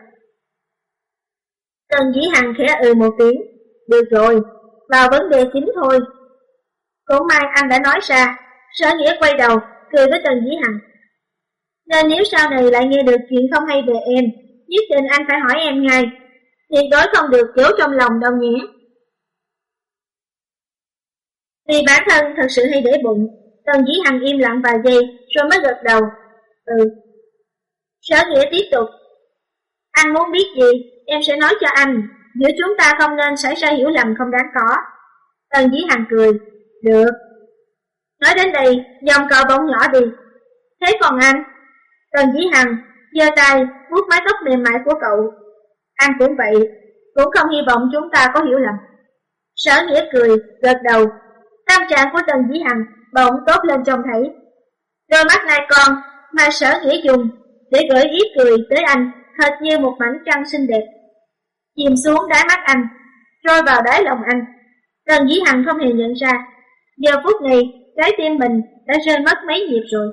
Tần Dĩ Hằng khẽ ừ một tiếng: được rồi, vào vấn đề chính thôi. Cũng may anh đã nói ra. Sở Nghĩa quay đầu cười với Tần Dĩ Hằng: nên nếu sau này lại nghe được chuyện không hay về em, nhất định anh phải hỏi em ngay, tuyệt đối không được giấu trong lòng đâu nhé. Vì bản thân thật sự hay để bụng, Tần Dĩ Hằng im lặng vài giây rồi mới gật đầu: ừ. Sở Nghĩa tiếp tục: anh muốn biết gì, em sẽ nói cho anh, giữa chúng ta không nên xảy ra hiểu lầm không đáng có. Tần Dĩ Hằng cười: được. Nói đến đây, dòng cậu bỗng nhỏ đi. Thế còn anh? Tần Dĩ Hằng giơ tay vuốt mái tóc mềm mại của cậu. Anh cũng vậy, cũng không hy vọng chúng ta có hiểu lầm. Sở Nghĩa cười, gật đầu. Tâm trạng của Tần Dĩ Hằng bỗng tốt lên trông thấy. Đôi mắt nai con mà Sở Nghĩa dùng để gửi ý cười tới anh hệt như một mảnh trăng xinh đẹp, chìm xuống đáy mắt anh, rơi vào đáy lòng anh. Tần Dĩ Hằng không hề nhận ra, giờ phút này trái tim mình đã rơi mất mấy nhịp rồi.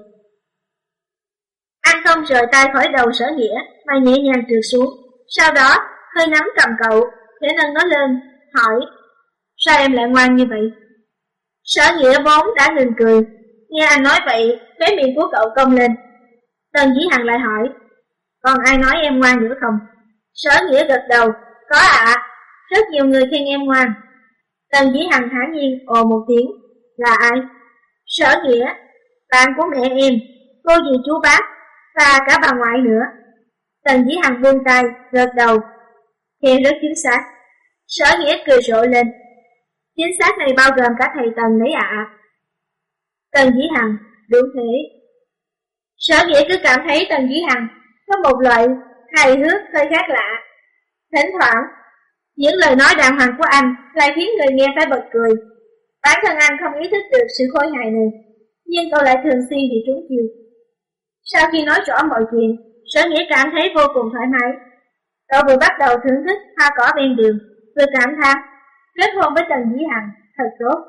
Anh không rời tay khỏi đầu Sở Nghĩa mà nhẹ nhàng trượt xuống, sau đó hơi nắm cầm cậu để nâng nó lên, hỏi: sao em lại ngoan như vậy? Sở Nghĩa vốn đã ngừng cười, nghe anh nói vậy, khóe miệng của cậu cong lên. Tần Dĩ Hằng lại hỏi: còn ai nói em ngoan nữa không? Sở Nghĩa gật đầu: có ạ, à, rất nhiều người khen em ngoan. Tần Dĩ Hằng thản nhiên ồ một tiếng: là ai? Sở Nghĩa: bạn của mẹ em, cô dì chú bác và cả bà ngoại nữa. Tần Dĩ Hằng vươn tay, gật đầu: khen rất chính xác. Sở Nghĩa cười rộ lên: chính xác này bao gồm cả thầy Tần đấy ạ. À. Tần Dĩ Hằng: đúng thế. Sở Nghĩa cứ cảm thấy Tần Dĩ Hằng có một loại hài hước hơi khác lạ. Thỉnh thoảng, những lời nói đàng hoàng của anh lại khiến người nghe phải bật cười. Bản thân anh không ý thức được sự khôi hài này, nhưng cậu lại thường xuyên bị trúng chiêu. Sau khi nói rõ mọi chuyện, Sở Nghĩa cảm thấy vô cùng thoải mái. Cậu vừa bắt đầu thưởng thức hoa cỏ ven đường, vừa cảm thán kết hôn với Tần Dĩ Hằng thật tốt.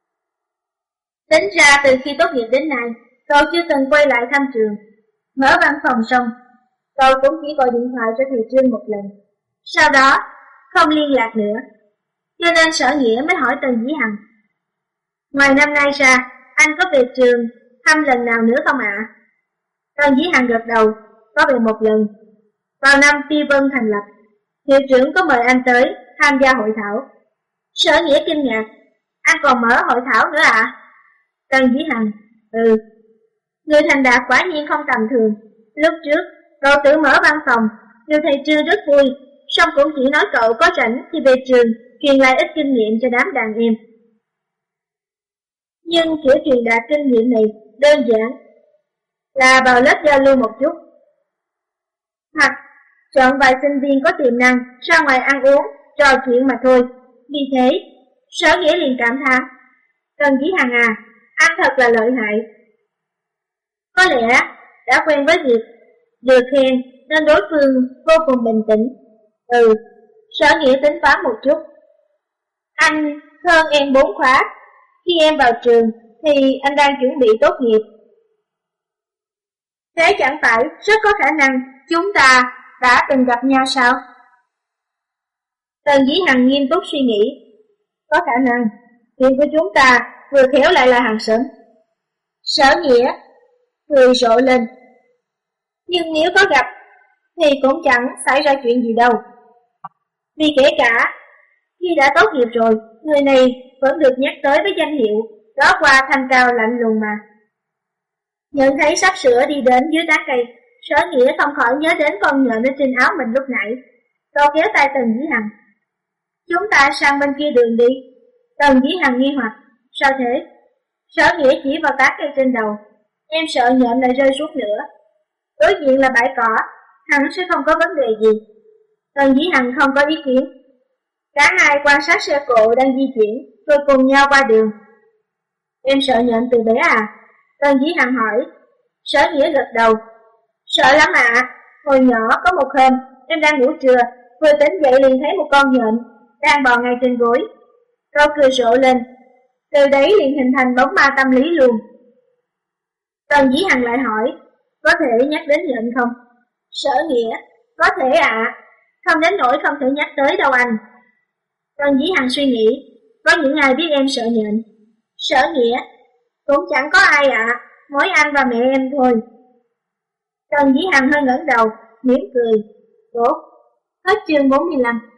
Tính ra từ khi tốt nghiệp đến nay, cậu chưa từng quay lại thăm trường. Mở văn phòng xong, cậu cũng chỉ gọi điện thoại cho thầy Trương một lần, sau đó không liên lạc nữa. Cho nên Sở Nghĩa mới hỏi Tần Dĩ Hằng: ngoài năm nay ra, anh có về trường thăm lần nào nữa không ạ? À? Tần Dĩ Hằng gật đầu: có về một lần. Vào năm Phi Vân thành lập, hiệu trưởng có mời anh tới tham gia hội thảo. Sở Nghĩa kinh ngạc: anh còn mở hội thảo nữa ạ? À? Tần Dĩ Hằng: ừ. Người thành đạt quả nhiên không tầm thường. Lúc trước, cậu tự mở văn phòng, người thầy Trương rất vui, song cũng chỉ nói cậu có rảnh thì về trường truyền lại ít kinh nghiệm cho đám đàn em. Nhưng kiểu truyền đạt kinh nghiệm này đơn giản là vào lớp giao lưu một chút, hoặc chọn vài sinh viên có tiềm năng ra ngoài ăn uống, trò chuyện mà thôi. Vì thế, Sở Nghĩa liền cảm thán: Tần Dĩ Hằng à, anh thật là lợi hại. Có lẽ đã quen với việc được khen nên đối phương vô cùng bình tĩnh. Ừ, Sở Nghĩa tính toán một chút. Anh hơn em bốn khóa. Khi em vào trường thì anh đang chuẩn bị tốt nghiệp. Thế chẳng phải rất có khả năng chúng ta đã từng gặp nhau sao? Tần Dĩ Hằng nghiêm túc suy nghĩ. Có khả năng, chuyện của chúng ta vừa khéo lại là hàng xóm. Sở Nghĩa cười rộ lên. Nhưng nếu có gặp thì cũng chẳng xảy ra chuyện gì đâu. Vì kể cả khi đã tốt nghiệp rồi, người này vẫn được nhắc tới với danh hiệu đó qua thanh cao lạnh lùng mà. Nhận thấy sắp sửa đi đến dưới tán cây, Sở Nghĩa không khỏi nhớ đến con nhện ở trên áo mình lúc nãy. Cậu kéo tay Tần Dĩ Hằng. Chúng ta sang bên kia đường đi. Tần Dĩ Hằng nghi hoặc. Sao thế? Sở Nghĩa chỉ vào tán cây trên đầu. Em sợ nhện lại rơi xuống nữa. Đối diện là bãi cỏ, hẳn sẽ không có vấn đề gì. Tần Dĩ Hằng không có ý kiến. Cả hai quan sát xe cộ đang di chuyển, rồi cùng nhau qua đường. Em sợ nhện từ bé à? Tần Dĩ Hằng hỏi. Sở Nghĩa gật đầu. Sợ lắm ạ. À. Hồi nhỏ có một hôm, em đang ngủ trưa, vừa tỉnh dậy liền thấy một con nhện đang bò ngay trên gối. Cậu cười rộ lên. Từ đấy liền hình thành bóng ma tâm lý luôn. Tần Dĩ Hằng lại hỏi. Có thể nhắc đến nhện không? Sở Nghĩa. Có thể ạ. À. Không đến nỗi không thể nhắc tới đâu anh. Tần Dĩ Hằng suy nghĩ. Có những ai biết em sợ nhện? Sở Nghĩa. Cũng chẳng có ai ạ. À. Mỗi anh và mẹ em thôi. Tần Dĩ Hằng hơi ngẩng đầu, mỉm cười. Tốt. Hết chương bốn mươi lăm.